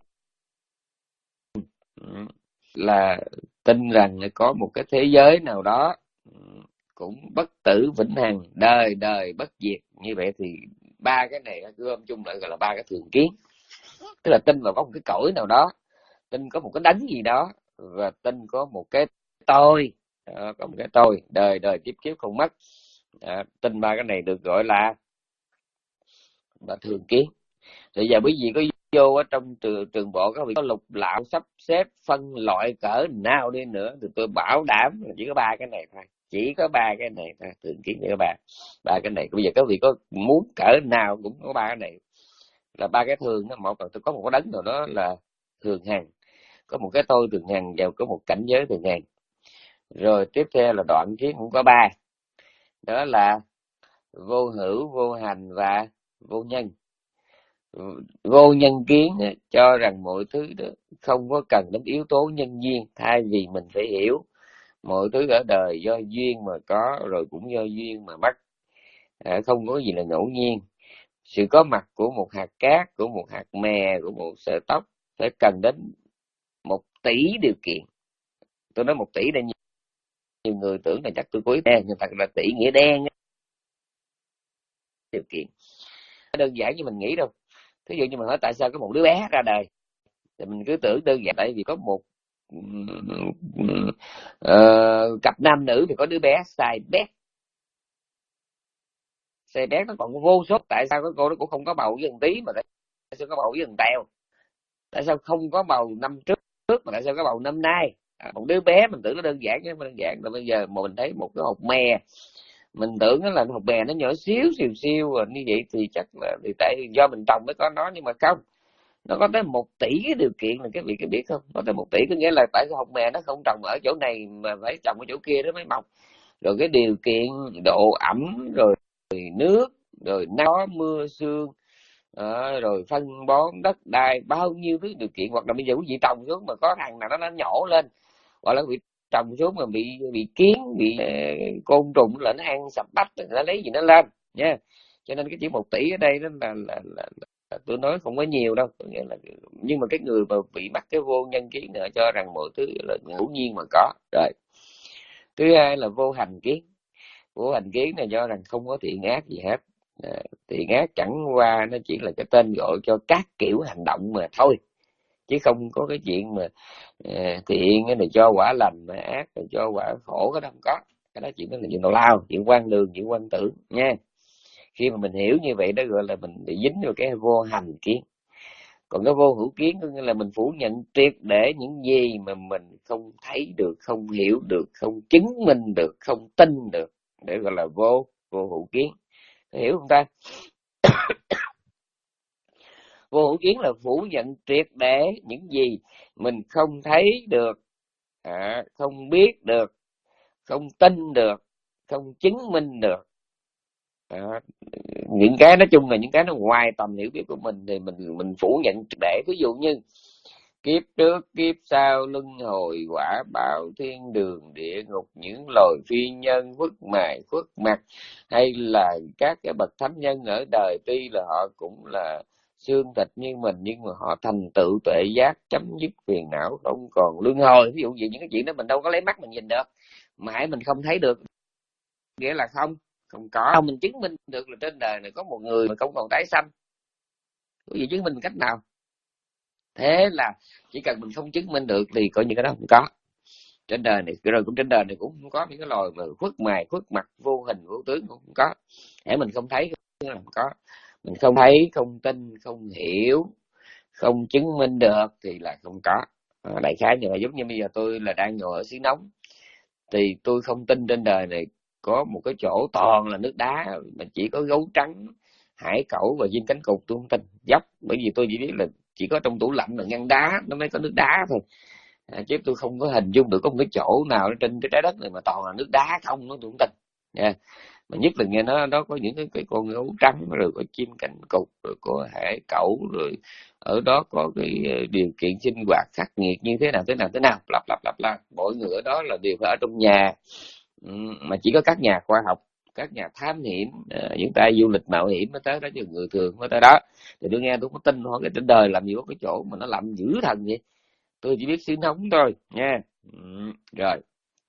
là tin rằng có một cái thế giới nào đó cũng bất tử vĩnh hằng, đời đời bất diệt. Như vậy thì ba cái này gom chung lại gọi là ba cái thường kiến. Tức là tin vào có một cái cõi nào đó, tin có một cái đấng gì đó, và tin có một cái tôi, đó, có một cái tôi đời đời kiếp kiếp không mất. À, tin ba cái này được gọi là là thường kiến. Bây giờ bởi vì có vô ở trong trường, trường bộ các vị có lục lạo sắp xếp phân loại cỡ nào đi nữa thì tôi bảo đảm là chỉ có ba cái này thôi, chỉ có ba cái này thôi. Thường kiến cho các bạn ba cái này. Bây giờ các vị có muốn cỡ nào cũng có ba cái này, là ba cái thường đó. Một là tôi có một cái đấng nào đó là thường hằng, có một cái tôi thường hằng, và có một cảnh giới thường hằng. Rồi tiếp theo là đoạn kiến cũng có ba, đó là vô hữu, vô hành và vô nhân. Vô nhân kiến cho rằng mọi thứ đó không có cần đến yếu tố nhân duyên, thay vì mình phải hiểu mọi thứ ở đời do duyên mà có, rồi cũng do duyên mà mất, à, không có gì là ngẫu nhiên. Sự có mặt của một hạt cát, của một hạt mè, của một sợi tóc phải cần đến một tỷ điều kiện. Tôi nói một tỷ đây, nhiều người tưởng là chắc tôi cố ý đen, nhưng thật là tỷ nghĩa đen điều kiện. Đơn giản như mình nghĩ đâu. Thí dụ như mình hỏi tại sao có một đứa bé ra đời, thì mình cứ tưởng đơn giản tại vì có một uh, cặp nam nữ thì có đứa bé sai bét. Sai bét nó còn có vô số. Tại sao cái cô nó cũng không có bầu với thằng tí, mà tại sao có bầu với thằng tèo? Tại sao không có bầu năm trước mà tại sao có bầu năm nay? À, một đứa bé mình tưởng nó đơn giản chứ không đơn giản. Rồi bây giờ mà mình thấy một cái hột mè, mình tưởng là hột mè nó nhỏ xíu xìu xiu rồi như vậy thì chắc là thì tại do mình trồng mới có nó, nhưng mà không, nó có tới một tỷ cái điều kiện. Là cái vị có biết không? Có tới một tỷ có nghĩa là tại cái hột mè nó không trồng ở chỗ này mà phải trồng ở chỗ kia đó mới mọc. Rồi cái điều kiện độ ẩm, rồi nước, rồi gió mưa sương, à, rồi phân bón đất đai, bao nhiêu thứ điều kiện. Hoặc là bây giờ quý vị trồng xuống mà có thằng nào nó nó nhổ lên, hoặc là quý vị trồng xuống mà bị bị kiến, bị uh, côn trùng là nó ăn sập bách, nó lấy gì nó lên nha. Cho nên cái chữ một tỷ ở đây đó là, là, là, là tôi nói không có nhiều đâu, nghĩa là, nhưng mà cái người mà bị mắc cái vô nhân kiến này cho rằng mọi thứ là ngẫu nhiên mà có. Rồi thứ hai là vô hành kiến. Vô hành kiến này cho rằng không có thiện ác gì hết. À, thiện ác chẳng qua nó chỉ là cái tên gọi cho các kiểu hành động mà thôi, chứ không có cái chuyện mà à, thiện này cho quả lành, mà ác là cho quả khổ, cái đó không có. Cái đó chuyện đó là chuyện tào lao, chuyện quan đường, chuyện quan tưởng nha. Khi mà mình hiểu như vậy đó gọi là mình bị dính vào cái vô hành kiến. Còn cái vô hữu kiến có nghĩa là mình phủ nhận triệt để những gì mà mình không thấy được, không hiểu được, không chứng minh được, không tin được, để gọi là vô vô hữu kiến. Hiểu không ta? Vô hữu kiến là phủ nhận triệt để những gì mình không thấy được, à, không biết được, không tin được, không chứng minh được. Đó. Những cái nói chung là những cái nó ngoài tầm hiểu biết của mình thì mình mình phủ nhận triệt để. Ví dụ như kiếp trước kiếp sau, luân hồi, quả báo, thiên đường, địa ngục, những loài phi nhân, khuất mài khuất mặt, hay là các cái bậc thánh nhân ở đời, tuy là họ cũng là xương thịt như mình nhưng mà họ thành tựu tuệ giác, chấm dứt phiền não, không còn luân hồi. Ví dụ gì những cái chuyện đó mình đâu có lấy mắt mình nhìn được, mà hãy mình không thấy được nghĩa là không không có. Mình chứng minh được là trên đời này có một người mà không còn tái sanh, có gì chứng minh cách nào? Thế là chỉ cần mình không chứng minh được thì coi như cái đó không có. Trên đời này rồi cũng trên đời này cũng không có những cái loài mà khuất mài khuất mặt, vô hình vô tướng, cũng không có. Để mình không thấy là không có. Mình không thấy, không tin, không hiểu, không chứng minh được thì là không có. À, đại khái như là giống như bây giờ tôi là đang ngồi ở xứ nóng thì tôi không tin trên đời này có một cái chỗ toàn là nước đá mà chỉ có gấu trắng, hải cẩu và diêm cánh cụt. Tôi không tin dốc, bởi vì tôi chỉ biết là chỉ có trong tủ lạnh là ngăn đá nó mới có nước đá thôi, à, chứ tôi không có hình dung được có một cái chỗ nào trên cái trái đất này mà toàn là nước đá không, nó tôi không tin nha. Mà nhất là nghe nó nó có những cái, cái con gấu trắng, rồi có chim cánh cụt, rồi có hải cẩu, rồi ở đó có cái điều kiện sinh hoạt khắc nghiệt như thế nào thế nào thế nào, lặp lặp lặp lại. Mỗi người ở đó là đều phải ở trong nhà, mà chỉ có các nhà khoa học, các nhà thám hiểm, những tay du lịch mạo hiểm mới tới đó, chứ người thường mới tới đó. Thì tôi nghe tôi có tin hỏi cái trên đời làm gì có cái chỗ mà nó làm dữ thần vậy. Tôi chỉ biết xứ nóng thôi nha. Ừ, rồi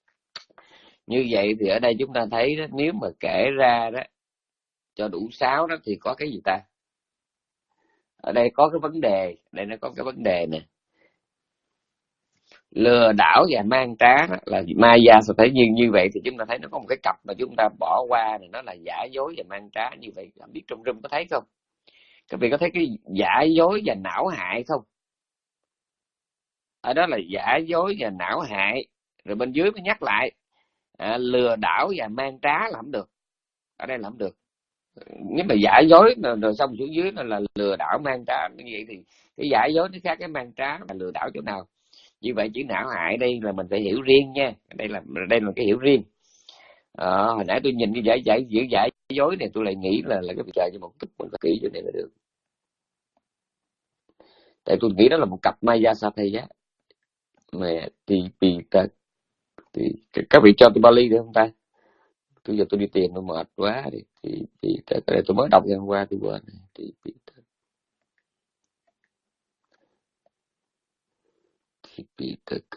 như vậy thì ở đây chúng ta thấy đó, nếu mà kể ra đó cho đủ sáu đó thì có cái gì ta? Ở đây có cái vấn đề, đây nó có cái vấn đề nè. Lừa đảo và mang trá là Maya sẽ thấy như như vậy thì chúng ta thấy nó có một cái cặp mà chúng ta bỏ qua này, nó là giả dối và mang trá. Như vậy không biết trong room có thấy không? Các vị có thấy cái giả dối và não hại không? Ở đó là giả dối và não hại, rồi bên dưới mới nhắc lại à, lừa đảo và mang trá là không được. Ở đây là không được. Nếu mà giả dối rồi xong xuống dưới là, là lừa đảo mang trá, như vậy thì cái giả dối nó khác cái mang trá, là lừa đảo chỗ nào? Như vậy chữ não hại đây là mình phải hiểu riêng nha. Đây là đây là cái hiểu riêng. À, hồi nãy tôi nhìn cái giải giải giữ giải dối này tôi lại nghĩ là là cái việc chờ cho một chút mình phải kỹ chỗ này là được. Tại tôi nghĩ đó là một cặp Maya Sathaya mà thì vì thì các vị cho tôi Bali được không ta? Tôi giờ tôi đi tìm tôi mệt quá thì thì thì cái này tôi mới đọc ngày hôm qua tôi quên thì thì thì thì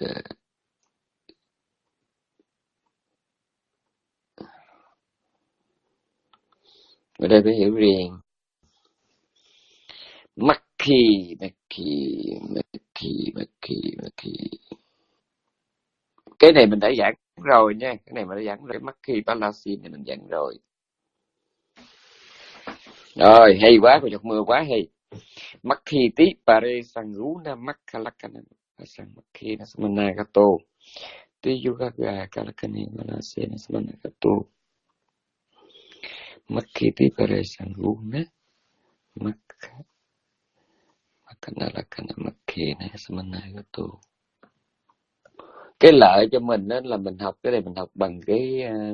ở đây phải hiểu riêng. Maki Maki Maki Maki Maki cái này mình đã giảng rồi nha, cái này mình đã giảng rồi. Maki Palasin này mình giảng rồi. Rồi hay quá, có giọt mưa quá hay. Maki tí pare sanguna makalakana sang Maki nasamanagato tí yugaga kalakani manase nasamanagato Maki tí pare sanguna mak makanalakana Maki nasamanagato. Cái lợi cho mình đó là mình học cái này, mình học bằng cái uh,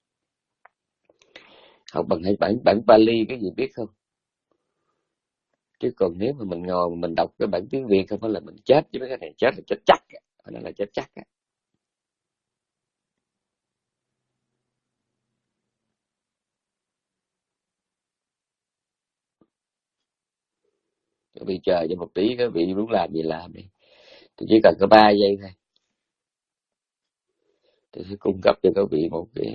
học bằng cái bản bản Pali, cái gì biết không? Chứ còn nếu mà mình ngồi mà mình đọc cái bản tiếng Việt không phải là mình chết, chứ mấy cái này chết là chết chắc, nó là chết chắc. Các vị chờ cho một tí, các vị muốn làm gì làm đi, thì chỉ cần có ba giây thôi, tôi sẽ cung cấp cho các vị một cái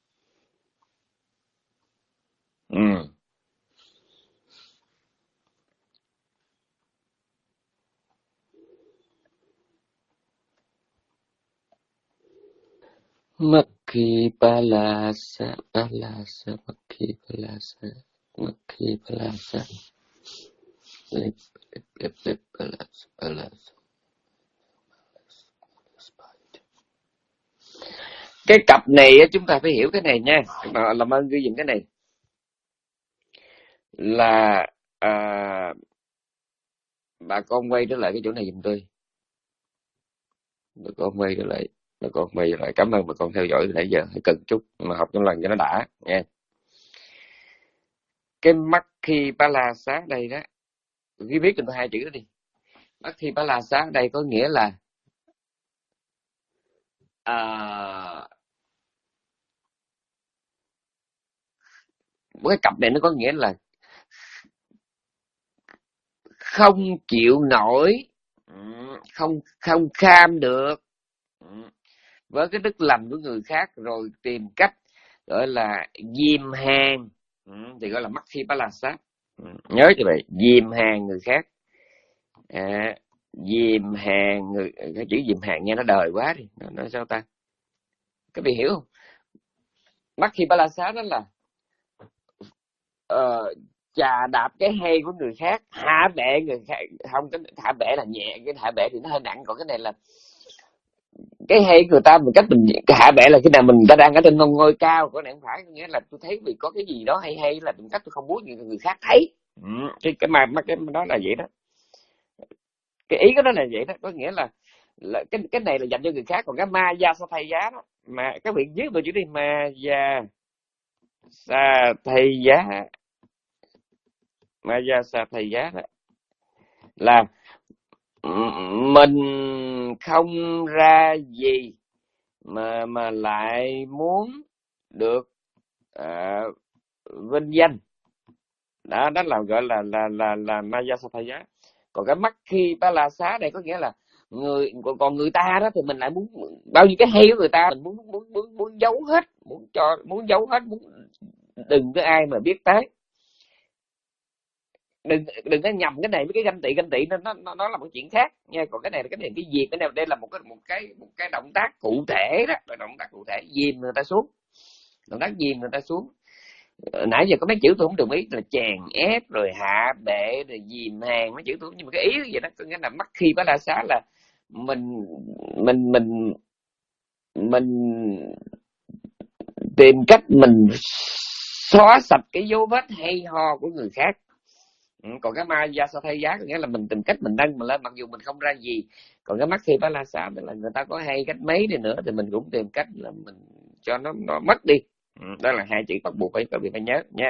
ừ. Makhi palasa palasa makhi palasa makhi palasa lip lip lip lip palasa palasa. Cái cặp này chúng ta phải hiểu cái này nha. Các bạn làm ơn ghi dùm cái này là à, bà con quay trở lại cái chỗ này giùm tôi. Bà con quay trở lại, bà con quay trở lại. Cảm ơn bà con theo dõi nãy giờ, hơi cần chút nhưng mà học trong lần cho nó đã nha. Cái Makhi palasa đây đó, ghi biết cho tôi hai chữ đó đi. Makhi palasa đây có nghĩa là à, cái cặp này nó có nghĩa là không chịu nổi, không không kham được với cái đức lành của người khác, rồi tìm cách gọi là dìm hàng, thì gọi là Makhi palasa. Nhớ cho vậy, dìm hàng người khác, à, dìm hàng người. Cái chữ dìm hàng nghe nó đời quá đi, nó, nó sao ta, các vị hiểu không? Makhi palasa đó là uh, chà đạp cái hay của người khác, hạ bệ người khác. Không, cái hạ bệ là nhẹ, cái hạ bệ thì nó hơi nặng, còn cái này là cái hay người ta, mình cách mình hạ bệ là cái nào mình ta đang ở trên ngôi cao, có này không phải, nghĩa là tôi thấy vì có cái gì đó hay hay là mình cách tôi không muốn người, người khác thấy. Ừ, cái cái mà cái đó là vậy đó, cái ý của nó là vậy đó, có nghĩa là, là cái cái này là dành cho người khác, còn cái ma gia sa thầy giá đó, mà các vị viết vào chữ đi, ma gia sa thầy giá, ma gia sa thầy giá đó là mình không ra gì mà mà lại muốn được uh, vinh danh đó, đó là gọi là là là là Maya Sathaya. Còn cái Makhi palasa đây có nghĩa là người, còn người ta đó thì mình lại muốn bao nhiêu cái hay của người ta mình muốn muốn muốn muốn giấu hết, muốn cho muốn giấu hết, muốn đừng có ai mà biết tới, đừng đừng có nhầm cái này với cái ganh tị. Ganh tị nó nó nó là một chuyện khác nha. Còn cái này là cái này cái gì, cái này đây là một cái một cái một cái động tác cụ thể đó, là động tác cụ thể dìm người ta xuống, động tác dìm người ta xuống. Nãy giờ có mấy chữ tôi không đồng ý là chèn ép rồi hạ bệ rồi dìm hàng, mấy chữ tôi, nhưng mà cái ý vậy đó, có nghĩa là Makhi palasa là mình mình mình mình tìm cách mình xóa sạch cái dấu vết hay ho của người khác. Còn cái Maya Sathaya có nghĩa là mình tìm cách mình nâng mình lên mặc dù mình không ra gì. Còn cái Makhi palasa là người ta có hay cách mấy đi nữa thì mình cũng tìm cách là mình cho nó nó mất đi. Đó là hai chữ bắt buộc phải các vị phải nhớ nha.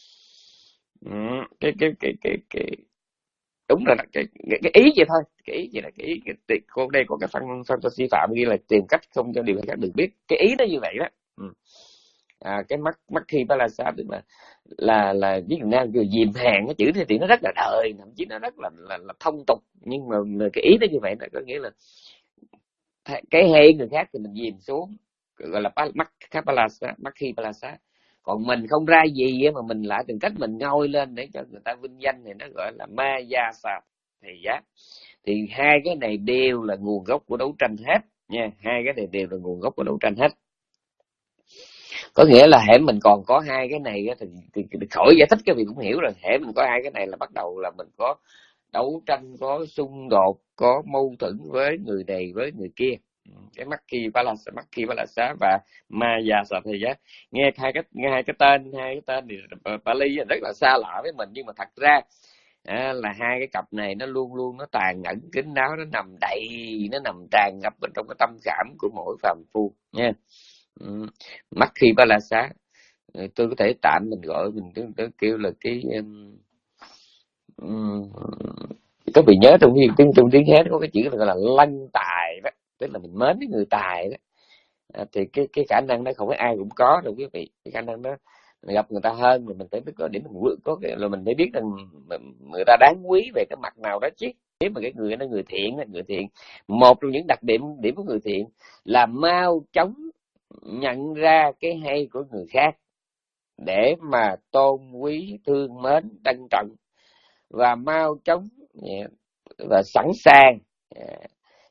cái cái cái cái cái đúng là cái cái, cái ý vậy thôi, cái ý vậy là cái ý cái, cô đây có cái phân phân vi phạm ghi là tìm cách không cho điều khác được biết, cái ý nó như vậy đó. À, cái mắt Makhi palasa tức là là là với Việt Nam kêu dìm hàng, cái chữ này thì nó rất là đời, thậm chí nó rất là là, là thông tục, nhưng mà cái ý nó như vậy là có nghĩa là cái hay người khác thì mình dìm xuống, gọi là Makhi palasa, Makhi palasa. Còn mình không ra gì mà mình lại từng cách mình ngoi lên để cho người ta vinh danh thì nó gọi là Maya Sathaya. Thì hai cái này đều là nguồn gốc của đấu tranh hết nha, hai cái này đều là nguồn gốc của đấu tranh hết. Có nghĩa là hễ mình còn có hai cái này thì, thì, thì khỏi giải thích, cái vị cũng hiểu rồi. Hễ mình có hai cái này là bắt đầu là mình có đấu tranh, có xung đột, có mâu thuẫn với người này với người kia. Cái Makhi palasa, Makhi palasa và Maya Sathaya, nghe hai cái nghe hai cái tên hai cái tên thì Pali rất là xa lạ với mình, nhưng mà thật ra à, là hai cái cặp này nó luôn luôn nó tàn ẩn kín đáo, nó nằm đầy, nó nằm tràn ngập bên trong cái tâm cảm của mỗi phàm phu nha. Ừ. Makhi palasa tôi có thể tạm mình gọi mình tôi, tôi kêu là cái um, um, các vị nhớ trong tiếng trong tiếng Hán có cái chữ gọi là lanh tài đó, tức là mình mến cái người tài đó. À, thì cái cái khả năng đó không phải ai cũng có đâu quý vị. Cái khả năng đó mình gặp người ta hơn rồi mình phải biết có điểm mình có cái là mình phải biết rằng người ta đáng quý về cái mặt nào đó chứ. Nếu mà cái người nó người thiện, người thiện, một trong những đặc điểm điểm của người thiện là mau chóng nhận ra cái hay của người khác để mà tôn quý, thương mến, trân trọng, và mau chóng và sẵn sàng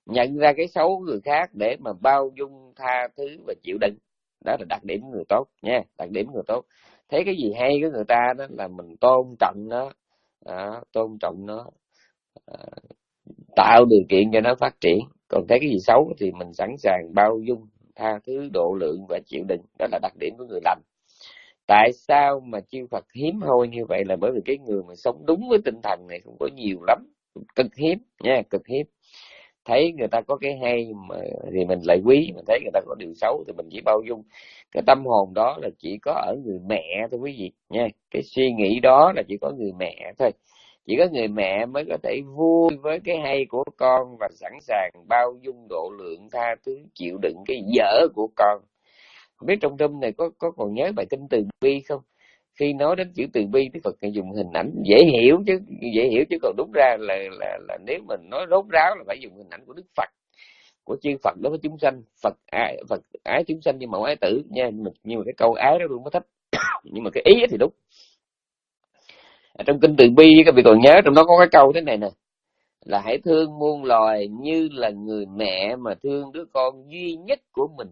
nhận ra cái xấu của người khác để mà bao dung, tha thứ và chịu đựng. Đó là đặc điểm của người tốt nha, đặc điểm của người tốt. Thấy cái gì hay của người ta đó là mình tôn trọng nó, đó, tôn trọng nó, à, tạo điều kiện cho nó phát triển. Còn thấy cái gì xấu thì mình sẵn sàng bao dung, tha thứ, độ lượng và chịu đựng. Đó là đặc điểm của người lành. Tại sao mà chư Phật hiếm hoi như vậy? Là bởi vì cái người mà sống đúng với tinh thần này không có nhiều lắm, cực hiếm nha, cực hiếm. Thấy người ta có cái hay mà thì mình lại quý, mình thấy người ta có điều xấu thì mình chỉ bao dung. Cái tâm hồn đó là chỉ có ở người mẹ thôi quý vị nha. Cái suy nghĩ đó là chỉ có người mẹ thôi. Chỉ có người mẹ mới có thể vui với cái hay của con và sẵn sàng bao dung, độ lượng, tha thứ, chịu đựng cái dở của con. Không biết trong room này có có còn nhớ bài kinh Từ Bi không? Khi nói đến chữ từ bi, Đức Phật dùng hình ảnh dễ hiểu chứ, dễ hiểu chứ còn đúng ra là là là nếu mình nói rốt ráo là phải dùng hình ảnh của Đức Phật, của chư Phật đối với chúng sanh. Phật ái, Phật ái chúng sanh như mẫu ái tử nha. Nhưng mà, nhưng mà cái câu ái đó luôn mới thích. Nhưng mà cái ý thì đúng. Ở trong kinh Từ Bi các vị còn nhớ trong đó có cái câu thế này nè, là hãy thương muôn loài như là người mẹ mà thương đứa con duy nhất của mình.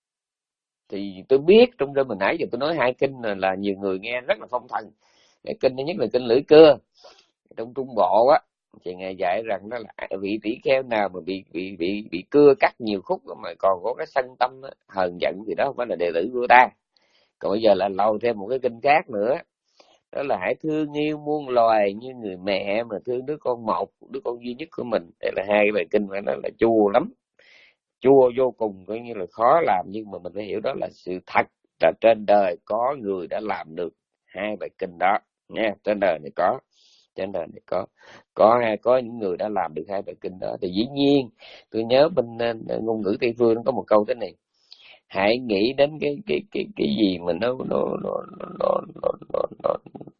Thì tôi biết trong đó mình nãy giờ tôi nói hai kinh là, là nhiều người nghe rất là phong thần. Cái kinh thứ nhất là kinh Lưỡi Cưa trong Trung Bộ á, thì ngài dạy rằng đó là vị tỷ kheo nào mà bị bị bị bị cưa cắt nhiều khúc mà còn có cái sân tâm á, hờn giận thì đó không phải là đệ tử của ta. Còn bây giờ là lâu thêm một cái kinh khác nữa, đó là hãy thương yêu muôn loài như người mẹ mà thương đứa con một, đứa con duy nhất của mình. Đây là hai cái bài kinh phải nói là chua lắm, chua vô cùng, coi như là khó làm, nhưng mà mình phải hiểu đó là sự thật, là trên đời có người đã làm được hai bài kinh đó nha. Trên đời này có, trên đời này có có hai có những người đã làm được hai bài kinh đó. Thì dĩ nhiên tôi nhớ bên uh, ngôn ngữ Tây phương nó có một câu thế này: hãy nghĩ đến cái cái cái cái gì mà nó nó nó nó nó, nó, nó, nó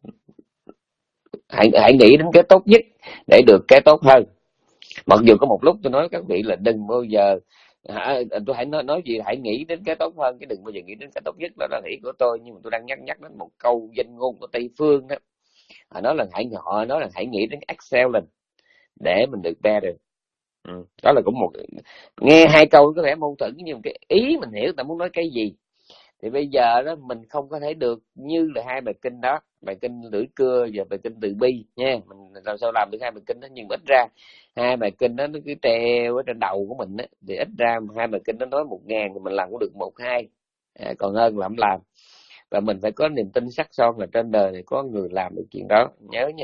hãy hãy nghĩ đến cái tốt nhất để được cái tốt hơn. Mặc dù có một lúc tôi nói các vị là đừng bao giờ à, tôi hãy nói nói gì hãy nghĩ đến cái tốt hơn, cái đừng bao giờ nghĩ đến cái tốt nhất, là đó là ý của tôi. Nhưng mà tôi đang nhắc nhắc đến một câu danh ngôn của Tây phương đó, họ nói là hãy họ nói là hãy nghĩ đến excellent để mình được better. Ừ. Đó là cũng một, nghe hai câu có vẻ mâu thuẫn nhưng mà cái ý mình hiểu ta muốn nói cái gì. Thì bây giờ đó mình không có thể được như là hai bài kinh đó, bài kinh Lưỡi Cưa và bài kinh Từ Bi nha. Mình làm sao làm được hai bài kinh đó, nhưng mà ít ra hai bài kinh đó nó cứ treo ở trên đầu của mình á, thì ít ra hai bài kinh đó nói một ngàn thì mình làm cũng được một hai, à, còn hơn làm làm. Và mình phải có niềm tin sắc son là trên đời này có người làm được chuyện đó, nhớ nha.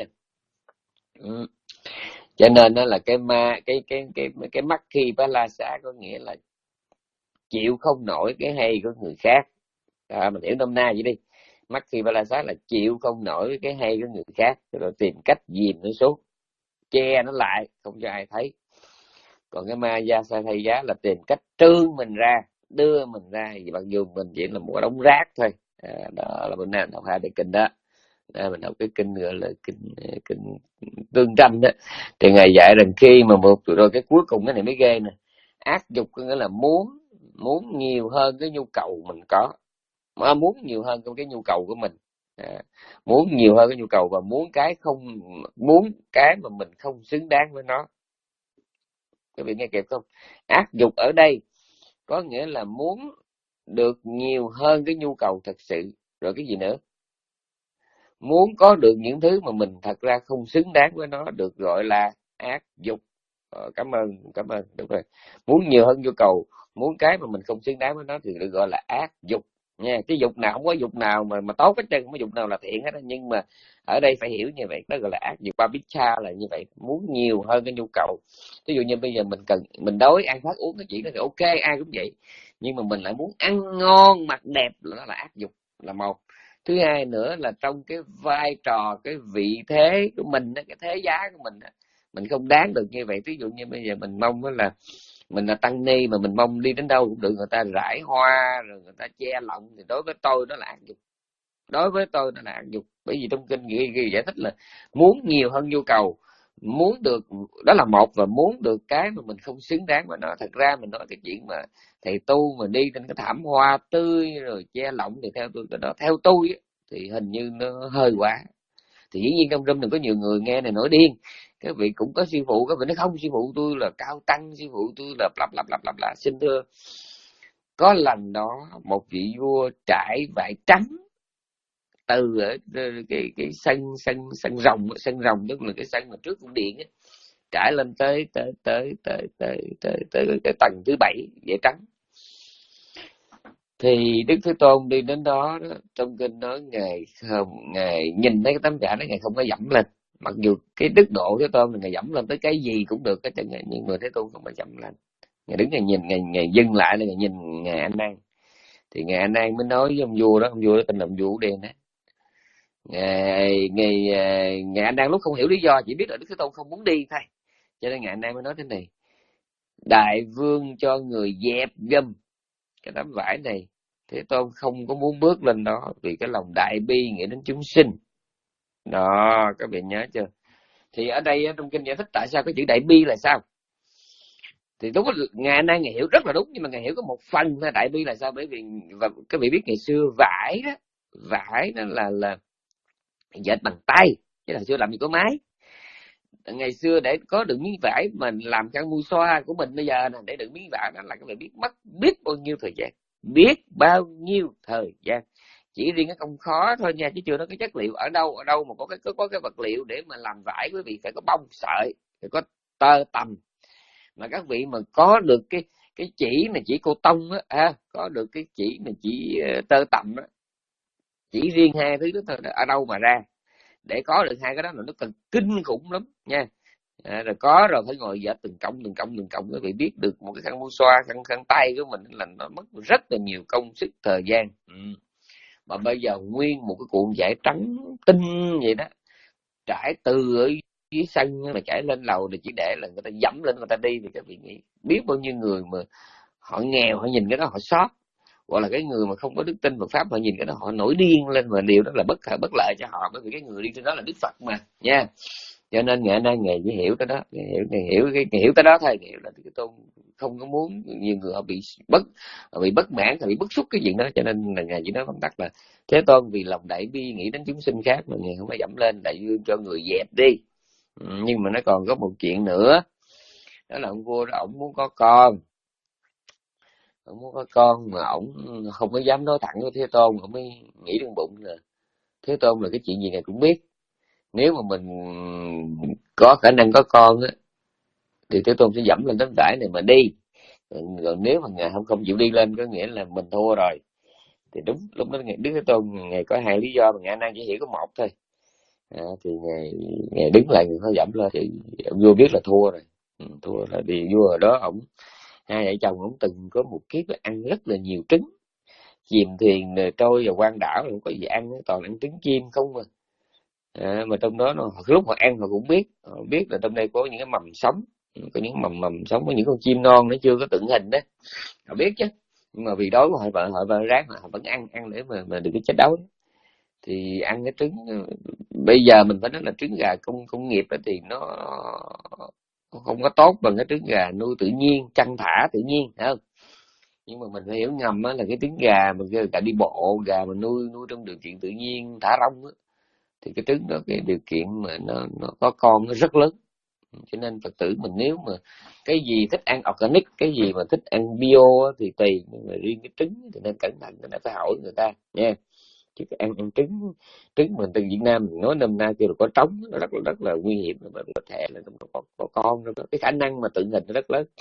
Ừ. Cho nên đó là cái ma cái cái cái cái, cái mắc khi bá la xả có nghĩa là chịu không nổi cái hay của người khác. À, mình hiểu nôm na vậy đi, mắc khi ba la sát là chịu không nổi cái hay của người khác rồi tìm cách dìm nó xuống, che nó lại không cho ai thấy. Còn cái ma gia sa thay giá là tìm cách trương mình ra, đưa mình ra, vì mặc dù mình chỉ là một cái đống rác thôi. À, đó là bữa nay đọc hai bài kinh đó. À, mình đọc cái kinh gọi là kinh kinh tương tranh đó, thì ngài dạy rằng khi mà một rồi cái cuối cùng cái này mới ghê nè, ác dục có nghĩa là muốn muốn nhiều hơn cái nhu cầu mình có, mà muốn nhiều hơn cái nhu cầu của mình, à, muốn nhiều hơn cái nhu cầu và muốn cái không muốn cái mà mình không xứng đáng với nó. Các vị nghe kịp không? Ác dục ở đây có nghĩa là muốn được nhiều hơn cái nhu cầu thật sự. Rồi cái gì nữa? Muốn có được những thứ mà mình thật ra không xứng đáng với nó được gọi là ác dục. Ờ, cảm ơn, cảm ơn, đúng rồi. Muốn nhiều hơn nhu cầu, muốn cái mà mình không xứng đáng với nó thì được gọi là ác dục nha. Cái dục nào không có dục nào mà mà tốt hết trơn, không có dục nào là thiện hết đó. Nhưng mà ở đây phải hiểu như vậy, đó gọi là ác dục. Babiccha là như vậy, muốn nhiều hơn cái nhu cầu. Ví dụ như bây giờ mình cần mình đói ăn phát uống cái chuyện đó thì ok, ai cũng vậy. Nhưng mà mình lại muốn ăn ngon mặc đẹp là đó là ác dục, là một. Thứ hai nữa là trong cái vai trò, cái vị thế của mình, cái thế giá của mình, mình không đáng được như vậy. Ví dụ như bây giờ mình mong là mình là tăng ni mà mình mong đi đến đâu cũng được người ta rải hoa rồi người ta che lọng, thì đối với tôi đó là ác dục. Đối với tôi đó là ác dục. Bởi vì trong kinh ghi, ghi giải thích là muốn nhiều hơn nhu cầu, muốn được đó là một, và muốn được cái mà mình không xứng đáng với nó. Thật ra mình nói cái chuyện mà thầy tu mà đi trên cái thảm hoa tươi rồi che lọng thì theo tôi đó, theo tôi thì hình như nó hơi quá. Thì dĩ nhiên trong room đừng có nhiều người nghe này nổi điên, các vị cũng có sư phụ, các vị nói không, sư phụ tôi là cao tăng, sư phụ tôi là lặp lặp lặp lặp lặp. Xin thưa, có lần đó một vị vua trải vải trắng từ ở cái cái sân sân sân rồng, sân rồng tức là cái sân mà trước cung điện ấy, trải lên tới tới tới tới tới tới tới cái tầng thứ bảy vải trắng. Thì Đức Thế Tôn đi đến đó, đó trong kinh nói ngài không, ngài nhìn thấy cái tấm trải đó ngài không có dẫm lên, mặc dù cái đức độ Thế Tôn là ngài dẫm lên tới cái gì cũng được hết trơn, nhưng mà Thế Tôn không có dẫm lên. Ngài đứng ngài nhìn, ngài ngài dừng lại là ngài nhìn ngài A Nan. Thì ngài A Nan mới nói với ông vua đó, ông vua đó tên là ông vua đen đó. Ngài ngài ngài A Nan lúc không hiểu lý do, chỉ biết là Đức Thế Tôn không muốn đi thôi, cho nên ngài A Nan mới nói thế này: đại vương cho người dẹp gầm cái tấm vải này, Thế Tôn không có muốn bước lên đó vì cái lòng đại bi nghĩ đến chúng sinh. Đó, các bạn nhớ chưa? Thì ở đây trong kinh giải thích tại sao cái chữ đại bi là sao? Thì đúng là ngài nay ngài hiểu rất là đúng, nhưng mà ngài hiểu có một phần là đại bi là sao? Bởi vì và các vị biết ngày xưa vải đó, vải đó là là dệt bằng tay, chứ là xưa làm gì có máy. Ngày xưa để có được miếng vải mình làm khăn mu xoa của mình bây giờ nè, để được miếng vải đó là các vị biết mất biết bao nhiêu thời gian, biết bao nhiêu thời gian. Chỉ riêng cái công khó thôi nha, chứ chưa nói cái chất liệu ở đâu ở đâu mà có cái có, có cái vật liệu để mà làm vải. Quý vị phải có bông sợi, phải có tơ tằm, mà các vị mà có được cái cái chỉ này, chỉ cô tông á, à, có được cái chỉ này, chỉ tơ tằm á, chỉ riêng hai thứ đó thôi, ở đâu mà ra. Để có được hai cái đó là nó cần kinh khủng lắm nha. À, rồi có rồi phải ngồi dệt từng cọng từng cọng từng cọng, các vị biết được một cái khăn mu xoa, khăn khăn tay của mình là nó mất rất là nhiều công sức thời gian. Ừ. Mà bây giờ nguyên một cái cuộn vải trắng tinh vậy đó, trải từ ở dưới sân mà trải lên lầu thì chỉ để là người ta dẫm lên người ta đi. Thì các vị nghĩ biết bao nhiêu người mà họ nghèo, họ nhìn cái đó họ xót, hoặc là cái người mà không có đức tin Phật pháp, họ nhìn cái đó họ nổi điên lên, mà điều đó là bất bất lợi cho họ, bởi vì cái người đi trên đó là Đức Phật mà nha. Cho nên ngày nay ngày chỉ hiểu cái đó, ngày hiểu ngày hiểu cái ngày hiểu cái đó thôi, hiểu là cái Tôn không có muốn nhiều người họ bị bất họ bị bất mãn, họ bị bức xúc cái chuyện đó. Cho nên là ngài chỉ nói vắn tắt là Thế Tôn vì lòng đại bi nghĩ đến chúng sinh khác mà ngài không có dẫm lên, đại dương cho người dẹp đi. Ừ, nhưng mà nó còn có một chuyện nữa, đó là ông vua đó, ổng muốn có con, ổng muốn có con mà ổng không có dám nói thẳng với Thế Tôn. Ổng mới nghĩ trong bụng là Thế Tôn là cái chuyện gì ngài cũng biết, nếu mà mình có khả năng có con á thì Thế Tôn sẽ dẫm lên tấm vải này mà đi. Rồi nếu mà ngài không không chịu đi lên, có nghĩa là mình thua rồi. Thì đúng lúc đó Đức Thế Tôn ngài có hai lý do mà ngài năng chỉ hiểu có một thôi. À, thì ngài ngài đứng lại, người có dẫm lên thì ông vua biết là thua rồi. Ừ, thua là vì vua ở đó ổng, hai vợ chồng ổng từng có một kiếp ăn rất là nhiều trứng, chìm thuyền trôi vào quan đảo không có gì ăn, toàn ăn trứng chim không mà. À, mà trong đó nó lúc họ ăn họ cũng biết, họ biết là trong đây có những cái mầm sống, có những mầm mầm sống, có những con chim non nó chưa có tượng hình đó, họ biết chứ. Nhưng mà vì đói họ vợ họ vợ ráng họ vẫn ăn ăn để mà mà đừng có chết đói. Thì ăn cái trứng, bây giờ mình phải nói là trứng gà công công nghiệp đó, thì nó không có tốt bằng cái trứng gà nuôi tự nhiên, chăn thả tự nhiên, phải không? Nhưng mà mình phải hiểu ngầm á, là cái trứng gà mình gà đi bộ, gà mình nuôi nuôi trong điều kiện tự nhiên thả rông á, thì cái trứng đó cái điều kiện mà nó nó có con nó rất lớn. Cho nên Phật tử mình nếu mà cái gì thích ăn organic, cái gì mà thích ăn bio thì tùy, nhưng mà riêng cái trứng thì nên cẩn thận, nên phải hỏi người ta nha. Chứ ăn ăn trứng trứng mình từ Việt Nam mình nói năm nay kêu là có trống, nó rất là rất là nguy hiểm, mà có thể là có, có, có con đó. Cái khả năng mà tự hình nó rất lớn.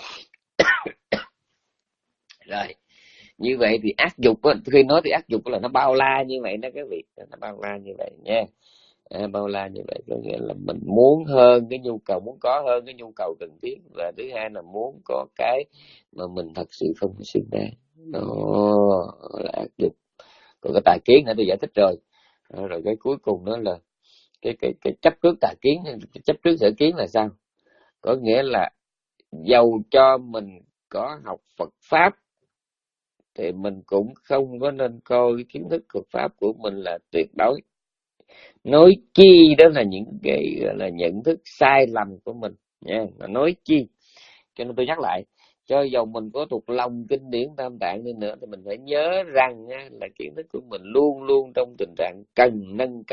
Rồi như vậy thì ác dục á, khi nói thì ác dục là nó bao la như vậy đó các vị, nó bao la như vậy nha. À, bao la như vậy có nghĩa là mình muốn hơn cái nhu cầu, muốn có hơn cái nhu cầu cần thiết, và thứ hai là muốn có cái mà mình thật sự không xứng đáng, đó là ác dục. Còn cái tà kiến nữa tôi giải thích rồi. À, rồi cái cuối cùng đó là cái cái cái chấp trước tà kiến, chấp trước sở kiến là sao? Có nghĩa là dầu cho mình có học Phật pháp thì mình cũng không có nên coi cái kiến thức Phật pháp của mình là tuyệt đối. Nói chi đó là những cái là nhận thức sai lầm của mình nha, nói chi. Cho nên tôi nhắc lại, cho dầu mình có thuộc lòng kinh điển Tam Tạng đi nữa thì mình phải nhớ rằng nha, là kiến thức của mình luôn luôn trong tình trạng cần nâng cấp,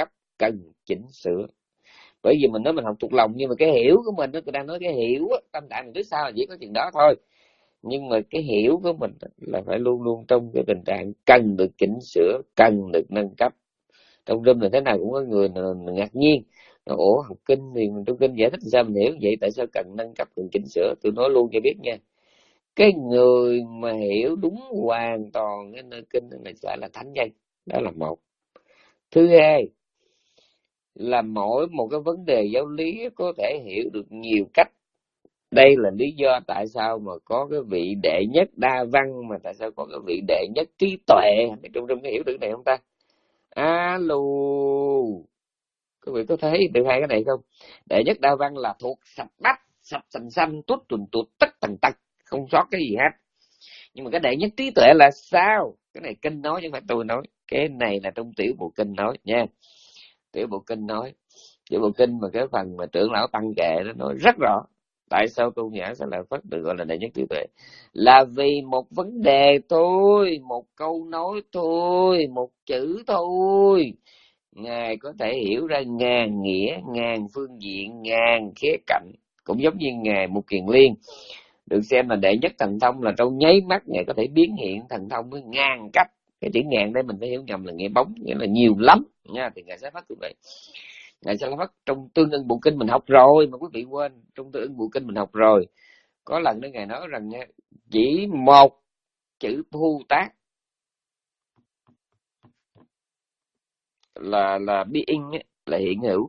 cần chỉnh sửa. Bởi vì mình nói mình học thuộc lòng, nhưng mà cái hiểu của mình đó, tôi đang nói cái hiểu á, tâm trạng mình biết sao là chỉ có chừng đó thôi. Nhưng mà cái hiểu của mình là phải luôn luôn trong cái tình trạng cần được chỉnh sửa, cần được nâng cấp. Trong room này thế nào cũng có người ngạc nhiên, ủa học kinh thì trong kinh giải thích sao mình hiểu vậy, tại sao cần nâng cấp, cần chỉnh sửa? Tôi nói luôn cho biết nha, cái người mà hiểu đúng hoàn toàn cái nơi kinh này sẽ là thánh nhân, đó là một. Thứ hai là mỗi một cái vấn đề giáo lý có thể hiểu được nhiều cách. Đây là lý do tại sao mà có cái vị đệ nhất đa văn, mà tại sao có cái vị đệ nhất trí tuệ. Trong trong cái hiểu được này không ta? Alo, các vị có thấy được hai cái này không? Đệ nhất đa văn là thuộc sạch bách, sạch sành xanh, tuốt tuần tuột, tất tần tật, không sót cái gì hết. Nhưng mà cái đệ nhất trí tuệ là sao? Cái này kinh nói chứ không phải tôi nói. Cái này là trong tiểu bộ kinh nói nha. Tiểu bộ kinh nói. Tiểu bộ kinh mà cái phần mà trưởng lão tăng kệ nó nói rất rõ. Tại sao tu nhã sẽ là Phật được gọi là đệ nhất trí tuệ? Là vì một vấn đề thôi, một câu nói thôi, một chữ thôi, Ngài có thể hiểu ra ngàn nghĩa, ngàn phương diện, ngàn khía cạnh. Cũng giống như Ngài Mục Kiền Liên được xem là đệ nhất thần thông, là trong nháy mắt Ngài có thể biến hiện thần thông với ngàn cách. Cái chữ ngàn đây mình phải hiểu nhầm là nghĩa bóng, nghĩa là nhiều lắm nha. Thì Ngài sẽ phát như vậy. Ngài sẽ phát trong Tương Ưng Bộ Kinh mình học rồi, mà quý vị quên, trong Tương Ưng Bộ Kinh mình học rồi. Có lần đó Ngài nói rằng chỉ một chữ Pu Tác là là being, là hiện hữu.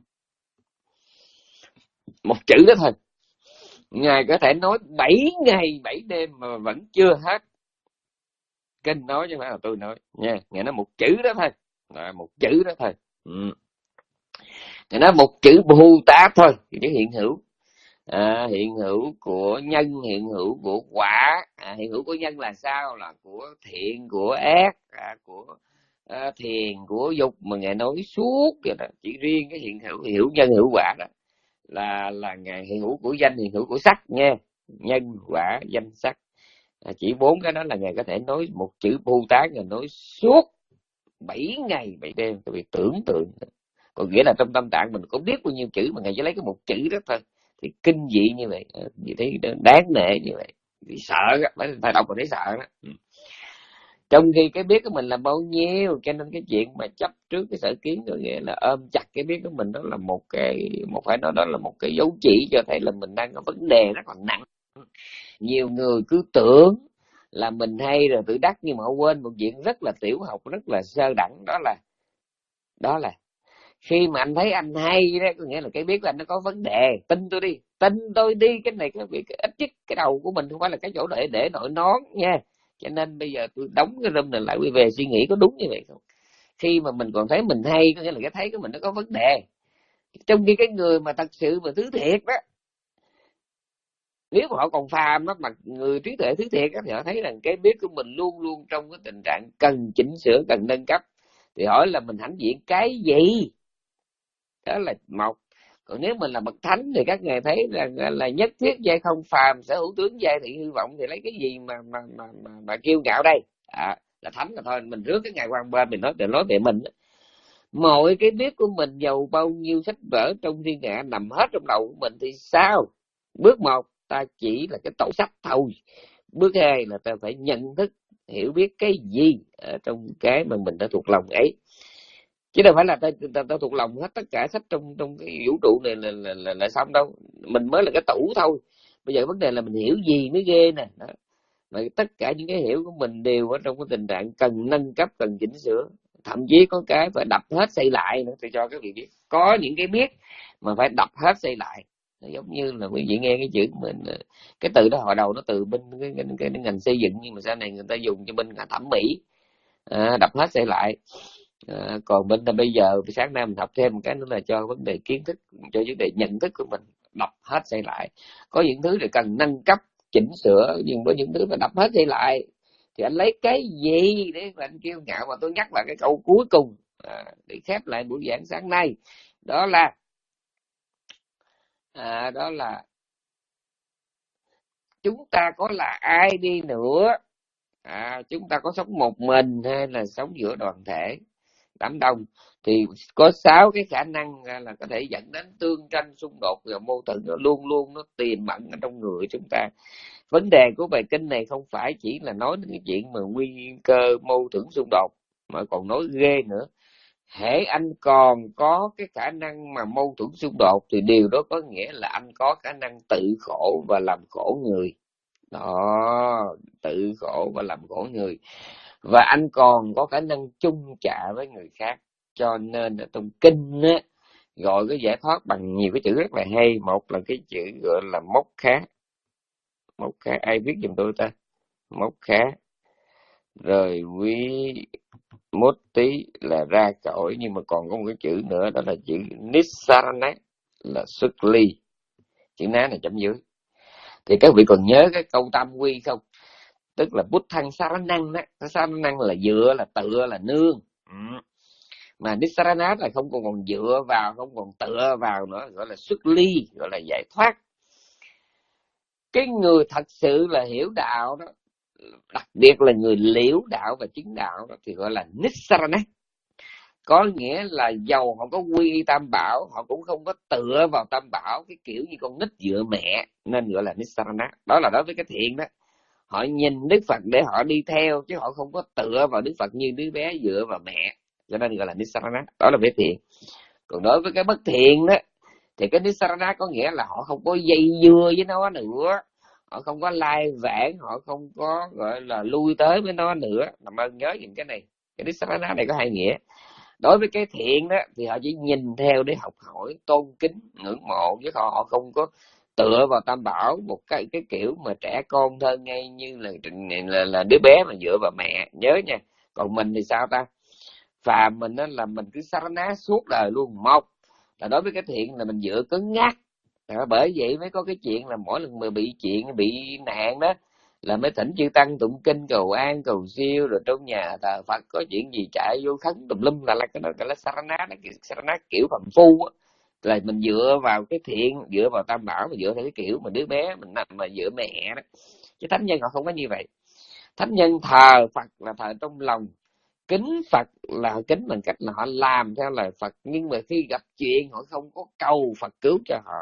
Một chữ đó thôi, Ngài có thể nói bảy ngày bảy đêm mà vẫn chưa hết. Kinh nói chứ không phải là tôi nói nha. Ngài nói một chữ đó thôi, à, một chữ đó thôi. Ừ. Ngài nói một chữ Bồ Tát thôi, chữ hiện hữu. À, hiện hữu của nhân, hiện hữu của quả. À, hiện hữu của nhân là sao? Là của thiện, của ác, à, của à, thiền, của dục, mà Ngài nói suốt vậy đó. Chỉ riêng cái hiện hữu, hiểu nhân, hữu quả đó là là Ngài hiện hữu của danh, hiện hữu của sắc nha. Nhân, quả, danh, sắc. À, chỉ bốn cái đó là Ngài có thể nói một chữ Bồ Tát, Ngài nói suốt bảy ngày bảy đêm. Các vị tưởng tượng, còn nghĩa là trong tâm tạng mình có biết bao nhiêu chữ mà Ngài chỉ lấy cái một chữ đó thôi. Thì kinh dị như vậy, như thế đáng nể như vậy, thì sợ đó, phải đọc mà thấy sợ đó. Trong khi cái biết của mình là bao nhiêu, cho nên cái chuyện mà chấp trước cái sở kiến, có nghĩa là ôm chặt cái biết của mình, đó là một cái, một phải nói đó là một cái dấu chỉ cho thấy là mình đang có vấn đề rất là nặng. Nhiều người cứ tưởng là mình hay rồi tự đắc, nhưng mà họ quên một chuyện rất là tiểu học, rất là sơ đẳng, đó là đó là khi mà anh thấy anh hay đó, có nghĩa là cái biết của anh nó có vấn đề. Tin tôi đi, tin tôi đi, cái này cái việc ít nhất cái đầu của mình không phải là cái chỗ để để nội nón nha. Cho nên bây giờ tôi đóng cái room này lại, quay về suy nghĩ có đúng như vậy không? Khi mà mình còn thấy mình hay, có nghĩa là cái thấy của mình nó có vấn đề. Trong khi cái người mà thật sự mà thứ thiệt đó, nếu mà họ còn phàm đó, mà người trí tuệ thứ thiệt đó, thì họ thấy rằng cái biết của mình luôn luôn trong cái tình trạng cần chỉnh sửa, cần nâng cấp. Thì hỏi là mình hãnh diện cái gì? Đó là một. Còn nếu mình là bậc thánh thì các ngài thấy rằng là, là nhất thiết giai không phàm, sở hữu tướng giai thị hư vọng, thì lấy cái gì mà mà mà mà, mà kiêu ngạo đây? À, là thánh là thôi, mình rước cái ngài quan bên, mình nói để nói về mình. Mọi cái biết của mình, giàu bao nhiêu sách vở trong thiên hạ nằm hết trong đầu của mình thì sao? Bước một, ta chỉ là cái tổ sách thôi. Bước hai là ta phải nhận thức, hiểu biết cái gì ở trong cái mà mình đã thuộc lòng ấy. Chứ đâu phải là ta, ta, ta thuộc lòng hết tất cả sách trong trong cái vũ trụ này là, là, là, là xong đâu. Mình mới là cái tủ thôi. Bây giờ vấn đề là mình hiểu gì mới ghê nè. Đó. Mà tất cả những cái hiểu của mình đều ở trong cái tình trạng cần nâng cấp, cần chỉnh sửa. Thậm chí có cái phải đập hết xây lại nữa. Tôi cho các vị biết, có những cái biết mà phải đập hết xây lại. Giống như là quý vị nghe cái chữ mình, cái từ đó hồi đầu nó từ bên cái, cái, cái, cái ngành xây dựng, nhưng mà sau này người ta dùng cho bên ngành thẩm mỹ. À, đập hết xây lại. À, còn bên là bây giờ sáng nay mình học thêm một cái nữa là cho vấn đề kiến thức, cho vấn đề nhận thức của mình, đập hết xây lại. Có những thứ thì cần nâng cấp chỉnh sửa, nhưng có những thứ mà đập hết xây lại thì anh lấy cái gì để mà anh kiêu ngạo? Mà tôi nhắc lại cái câu cuối cùng à, để khép lại buổi giảng sáng nay, đó là à, đó là chúng ta có là ai đi nữa, à, chúng ta có sống một mình hay là sống giữa đoàn thể, đám đông, thì có sáu cái khả năng là có thể dẫn đến tương tranh xung đột và mâu thuẫn, nó luôn luôn nó tiềm ẩn ở trong người chúng ta. Vấn đề của bài kinh này không phải chỉ là nói đến cái chuyện mà nguy cơ mâu thuẫn xung đột, mà còn nói ghê nữa. Hễ anh còn có cái khả năng mà mâu thuẫn xung đột thì điều đó có nghĩa là anh có khả năng tự khổ và làm khổ người. Đó, tự khổ và làm khổ người. Và anh còn có khả năng chung chạ với người khác. Cho nên trong kinh á, gọi cái giải thoát bằng nhiều cái chữ rất là hay. Một là cái chữ gọi là mốc khá. Mốc khá, ai viết giùm tôi ta? Mốc khá. Rồi quý mốt tí là ra cõi, nhưng mà còn có một cái chữ nữa, đó là chữ Nissarana, là xuất ly. Chữ ná này chấm dưới. Thì các vị còn nhớ cái câu tam quy không? Tức là bút thăng saranang đó. Saranang là dựa, là tựa, là nương. Ừ. Mà Nissarana là không còn, còn dựa vào, không còn tựa vào nữa, gọi là xuất ly, gọi là giải thoát. Cái người thật sự là hiểu đạo đó, đặc biệt là người liễu đạo và chứng đạo đó, thì gọi là Nissarana. Có nghĩa là dầu họ có quy y tam bảo, họ cũng không có tựa vào tam bảo, cái kiểu như con nít dựa mẹ, nên gọi là Nissarana. Đó là đối với cái thiện đó, họ nhìn Đức Phật để họ đi theo, chứ họ không có tựa vào Đức Phật như đứa bé dựa vào mẹ, cho nên gọi là Nissarana. Đó là về thiện. Còn đối với cái bất thiện đó, thì cái Nissarana có nghĩa là họ không có dây dưa với nó nữa, họ không có lai vãng, họ không có gọi là lui tới với nó nữa. Làm ơn nhớ những cái này. Cái Nissarana này có hai nghĩa. Đối với cái thiện đó thì họ chỉ nhìn theo để học hỏi, tôn kính, ngưỡng mộ, chứ họ, họ không có tựa vào tam bảo một cái cái kiểu mà trẻ con thơ ngây như là, là là đứa bé mà dựa vào mẹ. Nhớ nha. Còn mình thì sao ta? Phàm mình đó là mình cứ sarana suốt đời luôn. Một là đối với cái thiện là mình dựa cứng nhắc. À, bởi vậy mới có cái chuyện là mỗi lần mà bị chuyện, bị nạn đó, là mới thỉnh chư tăng tụng kinh cầu an cầu siêu, rồi trong nhà thờ Phật có chuyện gì chạy vô khấn tùm lum, là là cái đó gọi là sarana. Đó, sarana kiểu phàm phu á, là mình dựa vào cái thiện, dựa vào tam bảo, mà dựa theo cái kiểu mà đứa bé mình nằm mà dựa mẹ đó. Chứ thánh nhân họ không có như vậy. Thánh nhân thờ Phật là thờ trong lòng, kính Phật là kính bằng cách là họ làm theo lời Phật, nhưng mà khi gặp chuyện họ không có cầu Phật cứu cho họ.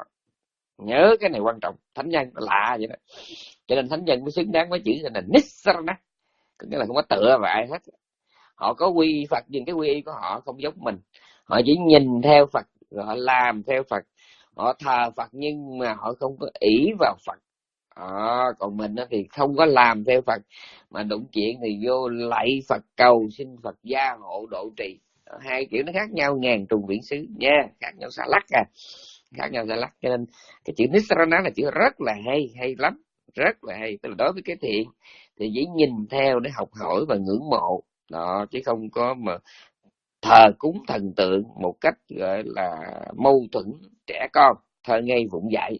Nhớ cái này quan trọng. Thánh nhân lạ vậy đó. Cho nên thánh nhân mới xứng đáng với chữ là Nissarana, tức là không có tựa vào ai hết. Họ có quy y Phật, nhưng cái quy y của họ không giống mình. Họ chỉ nhìn theo Phật, rồi họ làm theo Phật. Họ thờ Phật nhưng mà họ không có ỷ vào Phật. À, còn mình thì không có làm theo Phật, mà đụng chuyện thì vô lạy Phật, cầu xin Phật gia hộ độ trì. Hai kiểu nó khác nhau ngàn trùng viễn xứ nha, khác nhau xa lắc à, khác nhau xa lắc. Cho nên cái chữ Nissarana là chữ rất là hay, hay lắm, rất là hay. Tức là đối với cái thiện thì chỉ nhìn theo để học hỏi và ngưỡng mộ đó, chứ không có mà thờ cúng thần tượng một cách gọi là mâu thuẫn trẻ con, thơ ngây vụng dại.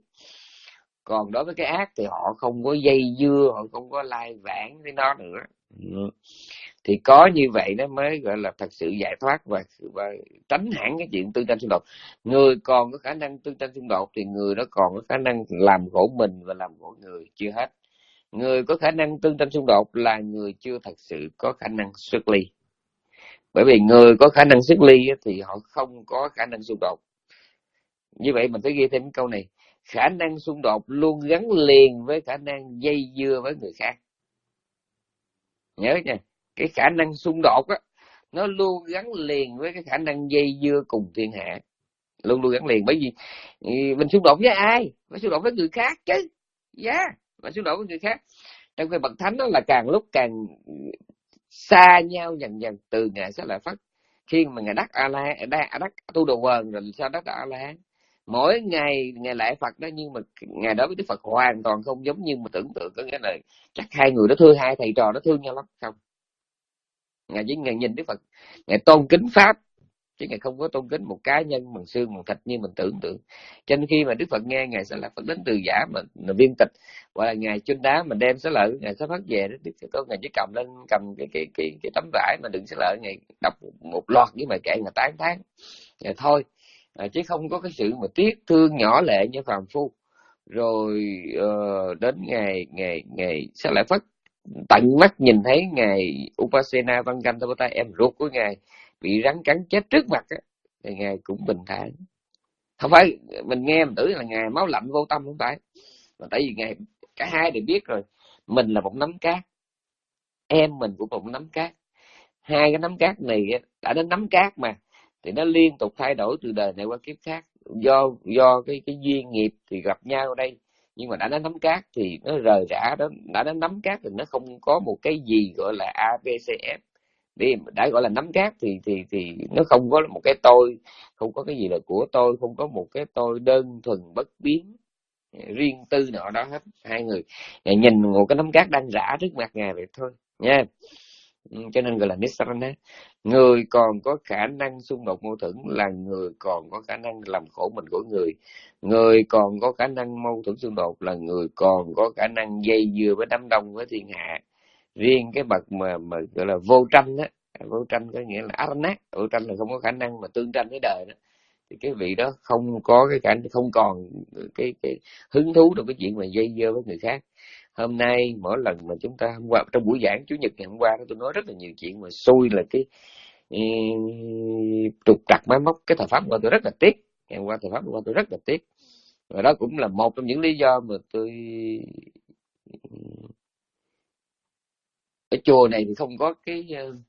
Còn đối với cái ác thì họ không có dây dưa, họ không có lai vãng với nó nữa. Ừ. Thì có như vậy nó mới gọi là thật sự giải thoát và, và tránh hẳn cái chuyện tương tranh xung đột. Người còn có khả năng tương tranh xung đột thì người đó còn có khả năng làm khổ mình và làm khổ người. Chưa hết. Người có khả năng tương tranh xung đột là người chưa thật sự có khả năng xuất ly. Bởi vì người có khả năng xuất ly thì họ không có khả năng xung đột. Như vậy mình phải ghi thêm câu này: khả năng xung đột luôn gắn liền với khả năng dây dưa với người khác. Nhớ nha, cái khả năng xung đột á, nó luôn gắn liền với cái khả năng dây dưa cùng thiên hạ. Luôn luôn gắn liền. Bởi vì mình xung đột với ai? Mình xung đột với người khác chứ. Dạ, yeah, mình xung đột với người khác. Trong cái bậc thánh đó là càng lúc càng xa nhau dần dần từ ngày Xá Lợi Phất. Khi mà ngài đắc a la đắc, đắc tu đồ quần rồi sao đắc a la, mỗi ngày ngày lại Phật đó, nhưng mà ngày đó với Đức Phật hoàn toàn không giống như mà tưởng tượng. Có nghĩa là chắc hai người đó thương, hai thầy trò đó thương nhau lắm không. Ngài chỉ ngài nhìn Đức Phật, ngài tôn kính pháp, chứ ngài không có tôn kính một cá nhân bằng xương bằng thịt như mình tưởng tượng. Cho nên khi mà Đức Phật nghe ngài Xá Lợi Phất đến từ giả mà viên tịch, gọi là ngài chun đá mình đem xá lợi ngài Xá Phất về đó, Đức Phật ngài chỉ cầm lên cầm cái cái cái cái tấm vải mà đựng xá lợi, ngài đọc một loạt với bài kệ, ngài tán thán ngài thôi. À, chứ không có cái sự mà tiếc thương nhỏ lệ như phàm phu. Rồi uh, đến ngày ngày ngày Xá Lợi Phất tận mắt nhìn thấy ngài Upasena Văn Canh Thapata, em ruột của ngài, bị rắn cắn chết trước mặt á, thì Ngài cũng bình thản. Không phải mình nghe mình tưởng là Ngài máu lạnh vô tâm, không phải. Mà tại vì Ngài cả hai đều biết rồi, mình là một nắm cát, em mình cũng một nắm cát. Hai cái nắm cát này đã đến nắm cát mà, thì nó liên tục thay đổi từ đời này qua kiếp khác. Do do cái cái duyên nghiệp thì gặp nhau ở đây, nhưng mà đã đến nắm cát thì nó rời rã đó. Đã đến nắm cát thì nó không có một cái gì gọi là a bê xê ép. Đi đã gọi là nắm cát thì thì thì nó không có một cái tôi, không có cái gì là của tôi, không có một cái tôi đơn thuần bất biến riêng tư nào đó hết. Hai người nhìn một cái nắm cát đang rã trước mặt Ngài vậy thôi nha. Cho nên gọi là Nisarana. Người còn có khả năng xung đột mâu thuẫn là người còn có khả năng làm khổ mình của người. Người còn có khả năng mâu thuẫn xung đột là người còn có khả năng dây dưa với đám đông, với thiên hạ. Riêng cái bậc mà mà gọi là vô tranh á, vô tranh có nghĩa là arana, vô tranh là không có khả năng mà tương tranh với đời đó, thì cái vị đó không có cái cảnh, không còn cái cái hứng thú trong cái chuyện mà dây dưa với người khác. Hôm nay mỗi lần mà chúng ta hôm qua trong buổi giảng chủ nhật ngày hôm qua tôi nói rất là nhiều chuyện mà xui là cái trục trặc máy móc. Cái thời pháp của tôi rất là tiếc, ngày hôm qua thời pháp của tôi rất là tiếc, và đó cũng là một trong những lý do mà tôi ở chùa này thì không có cái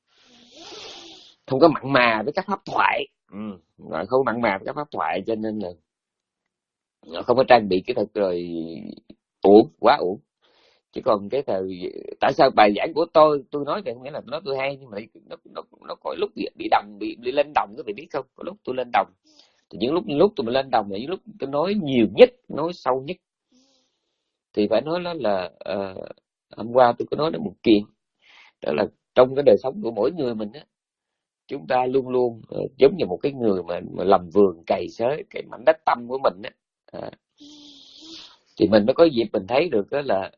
không có mặn mà với các pháp thoại, ừ, không mặn mà với các pháp thoại, cho nên là không có trang bị cái thật rồi uổng, quá uổng. Chứ còn cái thời tại sao bài giảng của tôi tôi nói thì không nghĩa là nói tôi hay, nhưng mà nó nó nó có lúc bị, bị đồng bị, bị lên đồng, các bạn biết không? Có lúc tôi lên đồng, thì những lúc lúc tôi lên đồng là những lúc tôi nói nhiều nhất, nói sâu nhất. Thì phải nói đó là uh, hôm qua tôi có nói đến một chuyện, đó là trong cái đời sống của mỗi người mình á, chúng ta luôn luôn uh, giống như một cái người mà, mà làm vườn cày xới cái mảnh đất tâm của mình á, à, thì mình mới có dịp mình thấy được đó là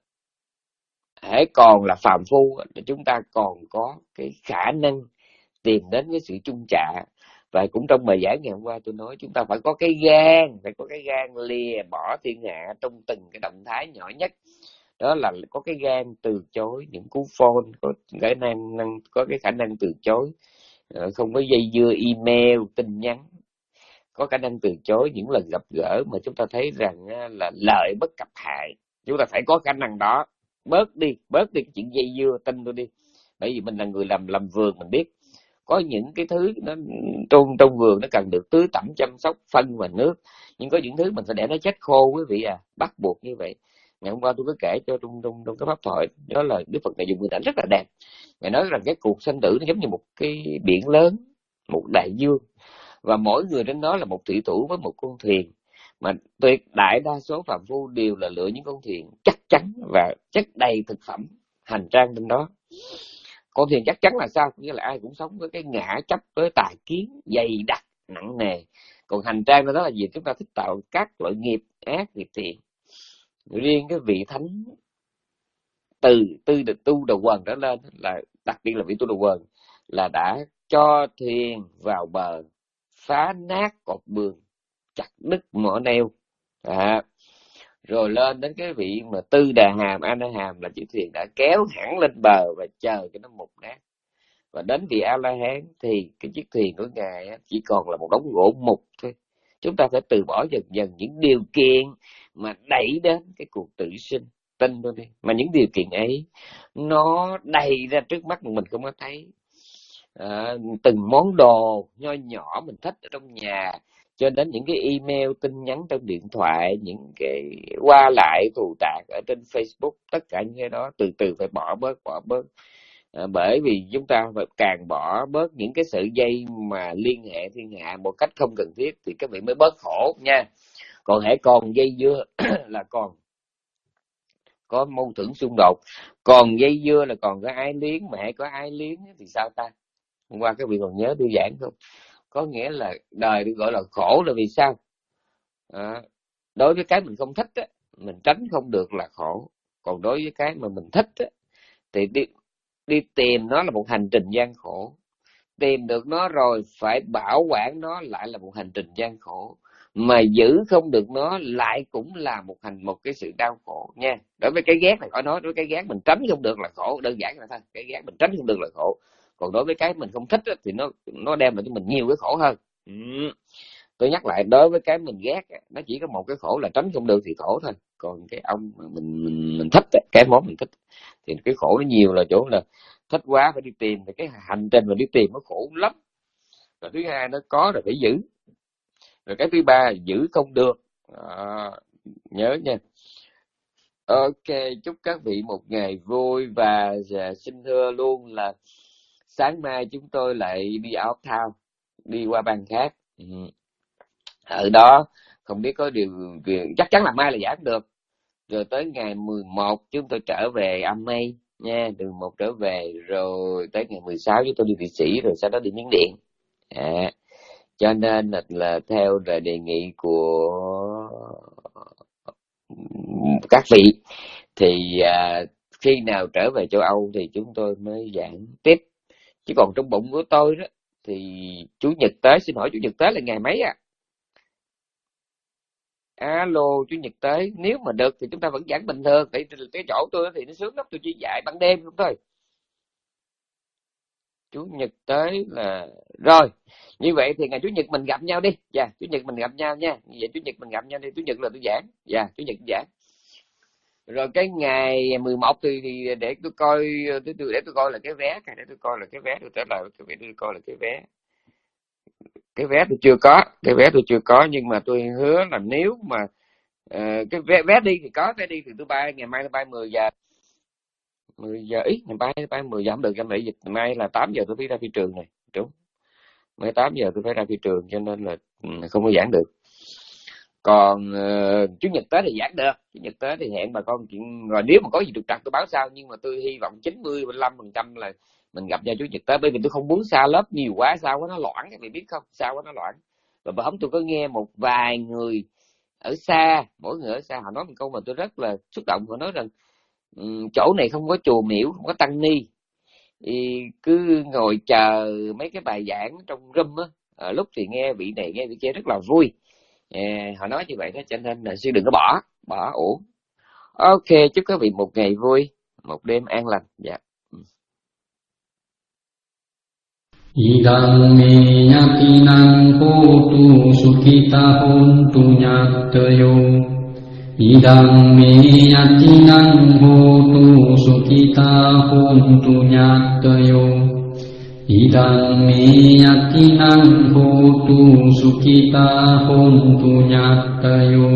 hễ còn là phàm phu thì chúng ta còn có cái khả năng tìm đến cái sự chung chạ. Và cũng trong bài giảng ngày hôm qua tôi nói chúng ta phải có cái gan, phải có cái gan lìa bỏ thiên hạ trong từng cái động thái nhỏ nhất. Đó là có cái gan từ chối những cú phone, có cái năng, năng có cái khả năng từ chối, không có dây dưa email tin nhắn, có khả năng từ chối những lần gặp gỡ mà chúng ta thấy rằng là lợi bất cập hại. Chúng ta phải có khả năng đó. Bớt đi, bớt đi cái chuyện dây dưa, tin tôi đi. Bởi vì mình là người làm làm vườn, mình biết có những cái thứ nó trong trong vườn nó cần được tưới tẩm chăm sóc phân và nước, nhưng có những thứ mình phải để nó chết khô, quý vị à, bắt buộc như vậy. Ngày hôm qua tôi có kể cho trong trong trong cái pháp thoại đó là Đức Phật này dùng hình ảnh rất là đẹp. Ngài nói rằng cái cuộc sanh tử nó giống như một cái biển lớn, một đại dương, và mỗi người trên đó là một thủy thủ với một con thuyền, mà tuyệt đại đa số phàm phu đều là lựa những con thuyền chắc chắn và chất đầy thực phẩm hành trang trên đó. Con thuyền chắc chắn là sao? Nghĩa là ai cũng sống với cái ngã chấp, với tà kiến dày đặc nặng nề. Còn hành trang đó là gì? Chúng ta thích tạo các loại nghiệp ác, nghiệp thiện. Riêng cái vị thánh từ tư được tu đầu quần trở lên, là đặc biệt là vị tu đầu quần, là đã cho thuyền vào bờ, phá nát cột buồm, chặt đứt mỏ neo, à, rồi lên đến cái vị mà tư đà hàm, a na hàm, là chữ thuyền đã kéo hẳn lên bờ và chờ cho nó mục nát. Và đến vị a la hán thì cái chiếc thuyền của ngài chỉ còn là một đống gỗ mục thôi. Chúng ta phải từ bỏ dần dần những điều kiện mà đẩy đến cái cuộc tử sinh, tin tôi đi. Mà những điều kiện ấy nó đầy ra trước mắt mà mình không có thấy. À, từng món đồ nho nhỏ mình thích ở trong nhà, cho đến những cái email, tin nhắn trong điện thoại, những cái qua lại thù tạc ở trên Facebook, tất cả những cái đó từ từ phải bỏ bớt, bỏ bớt. À, bởi vì chúng ta phải càng bỏ bớt những cái sợi dây mà liên hệ thiên hạ một cách không cần thiết thì các vị mới bớt khổ nha. Còn hãy còn dây dưa là còn có mâu thuẫn xung đột, còn dây dưa là còn có ái luyến, mà hãy có ái luyến thì sao ta? Hôm qua các vị còn nhớ tôi giảng không? Có nghĩa là đời được gọi là khổ là vì sao? À, đối với cái mình không thích á, mình tránh không được là khổ. Còn đối với cái mà mình thích á, thì đi, đi tìm nó là một hành trình gian khổ. Tìm được nó rồi phải bảo quản nó lại là một hành trình gian khổ. Mà giữ không được nó lại cũng là một hành một cái sự đau khổ nha. Đối với cái ghét này khỏi nói, đối với cái ghét mình tránh không được là khổ, đơn giản là thôi. Cái ghét mình tránh không được là khổ. Còn đối với cái mình không thích á, thì nó nó đem lại cho mình nhiều cái khổ hơn. Ừ. Tôi nhắc lại, đối với cái mình ghét nó chỉ có một cái khổ là tránh không được thì khổ thôi. Còn cái ông mà mình mình mình thích, cái món mình thích thì cái khổ nó nhiều, là chỗ là thích quá phải đi tìm, thì cái hành trình mà đi tìm nó khổ lắm. Rồi thứ hai, nó có rồi phải giữ. Rồi cái thứ ba, giữ không được. À, nhớ nha. Ok, chúc các vị một ngày vui, và xin thưa luôn là sáng mai chúng tôi lại đi out town, đi qua bang khác. Ừ. Ở đó không biết có điều, chắc chắn là mai là giảm được. Rồi tới ngày mười một chúng tôi trở về Am Mây nha, từ một trở về, rồi tới ngày mười sáu chúng tôi đi Thụy Sĩ, rồi sau đó đi Miến Điện. À, cho nên là, là theo lời đề nghị của các vị thì à, khi nào trở về châu Âu thì chúng tôi mới giảng tiếp. Chứ còn trong bụng của tôi đó thì chủ nhật tới, xin hỏi chủ nhật tới là ngày mấy à? Alo, chủ nhật tới nếu mà được thì chúng ta vẫn giảng bình thường. Tại cái chỗ tôi thì nó sướng lắm, tôi chỉ dạy ban đêm không thôi. Chủ nhật tới là rồi. Như vậy thì ngày chủ nhật mình gặp nhau đi. Dạ, yeah, chủ nhật mình gặp nhau nha. Như vậy chủ nhật mình gặp nhau đi, chủ nhật là tôi giảng. Dạ, yeah, chủ nhật giảng. Rồi cái ngày mười một thì, thì để tôi coi, để tôi để tôi coi là cái vé, để tôi coi là cái vé tôi trả lời cái vé, tôi coi là cái vé. Cái vé tôi chưa có, cái vé tôi chưa có, nhưng mà tôi hứa là nếu mà uh, cái vé vé đi thì có, vé đi thì tôi bay ngày mai, tôi bay mười giờ. mười giờ ít, ngày bay bay mười giờ không được, em lại dịch mai là tám giờ tôi phải ra phi trường này, đúng. Mai tám giờ tôi phải ra phi trường, cho nên là không có giảng được. Còn uh, chủ nhật tới thì giảng được, chủ nhật tới thì hẹn bà con chuyện, rồi nếu mà có gì trục trặc tôi báo sau, nhưng mà tôi hy vọng chín mươi lăm phần trăm là mình gặp nhau chủ nhật tới, bởi vì tôi không muốn xa lớp nhiều quá, sao quá nó loãng, các vị biết không, sao quá nó loãng. Và bà hóng tôi có nghe một vài người ở xa, mỗi người ở xa họ nói một câu mà tôi rất là xúc động. Họ nói rằng um, chỗ này không có chùa miễu, không có tăng ni, thì cứ ngồi chờ mấy cái bài giảng trong room á, à, lúc thì nghe vị này nghe vị kia rất là vui. À, họ nói như vậy đó, cho nên là sư đừng có bỏ bỏ uổng. Ok, chúc các vị một ngày vui, một đêm an lành. Dạ. Idang me yatinang hotu sukita hontu nyatayo. Idang me yatinang hotu sukita hontu nyatayo. Idang me yatinang hotu sukita hontu nyatayo.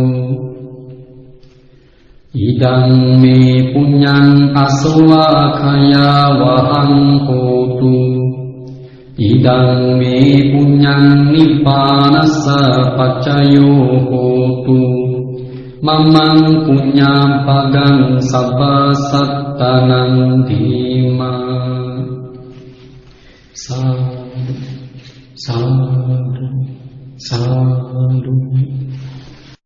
Idang me punyang aswakaya wahang hotu. Idang me punyang nippanassa paccayo hotu. Mamang punyang pagang sabba sattanang dhima. Sadhu, sadhu, sadhu.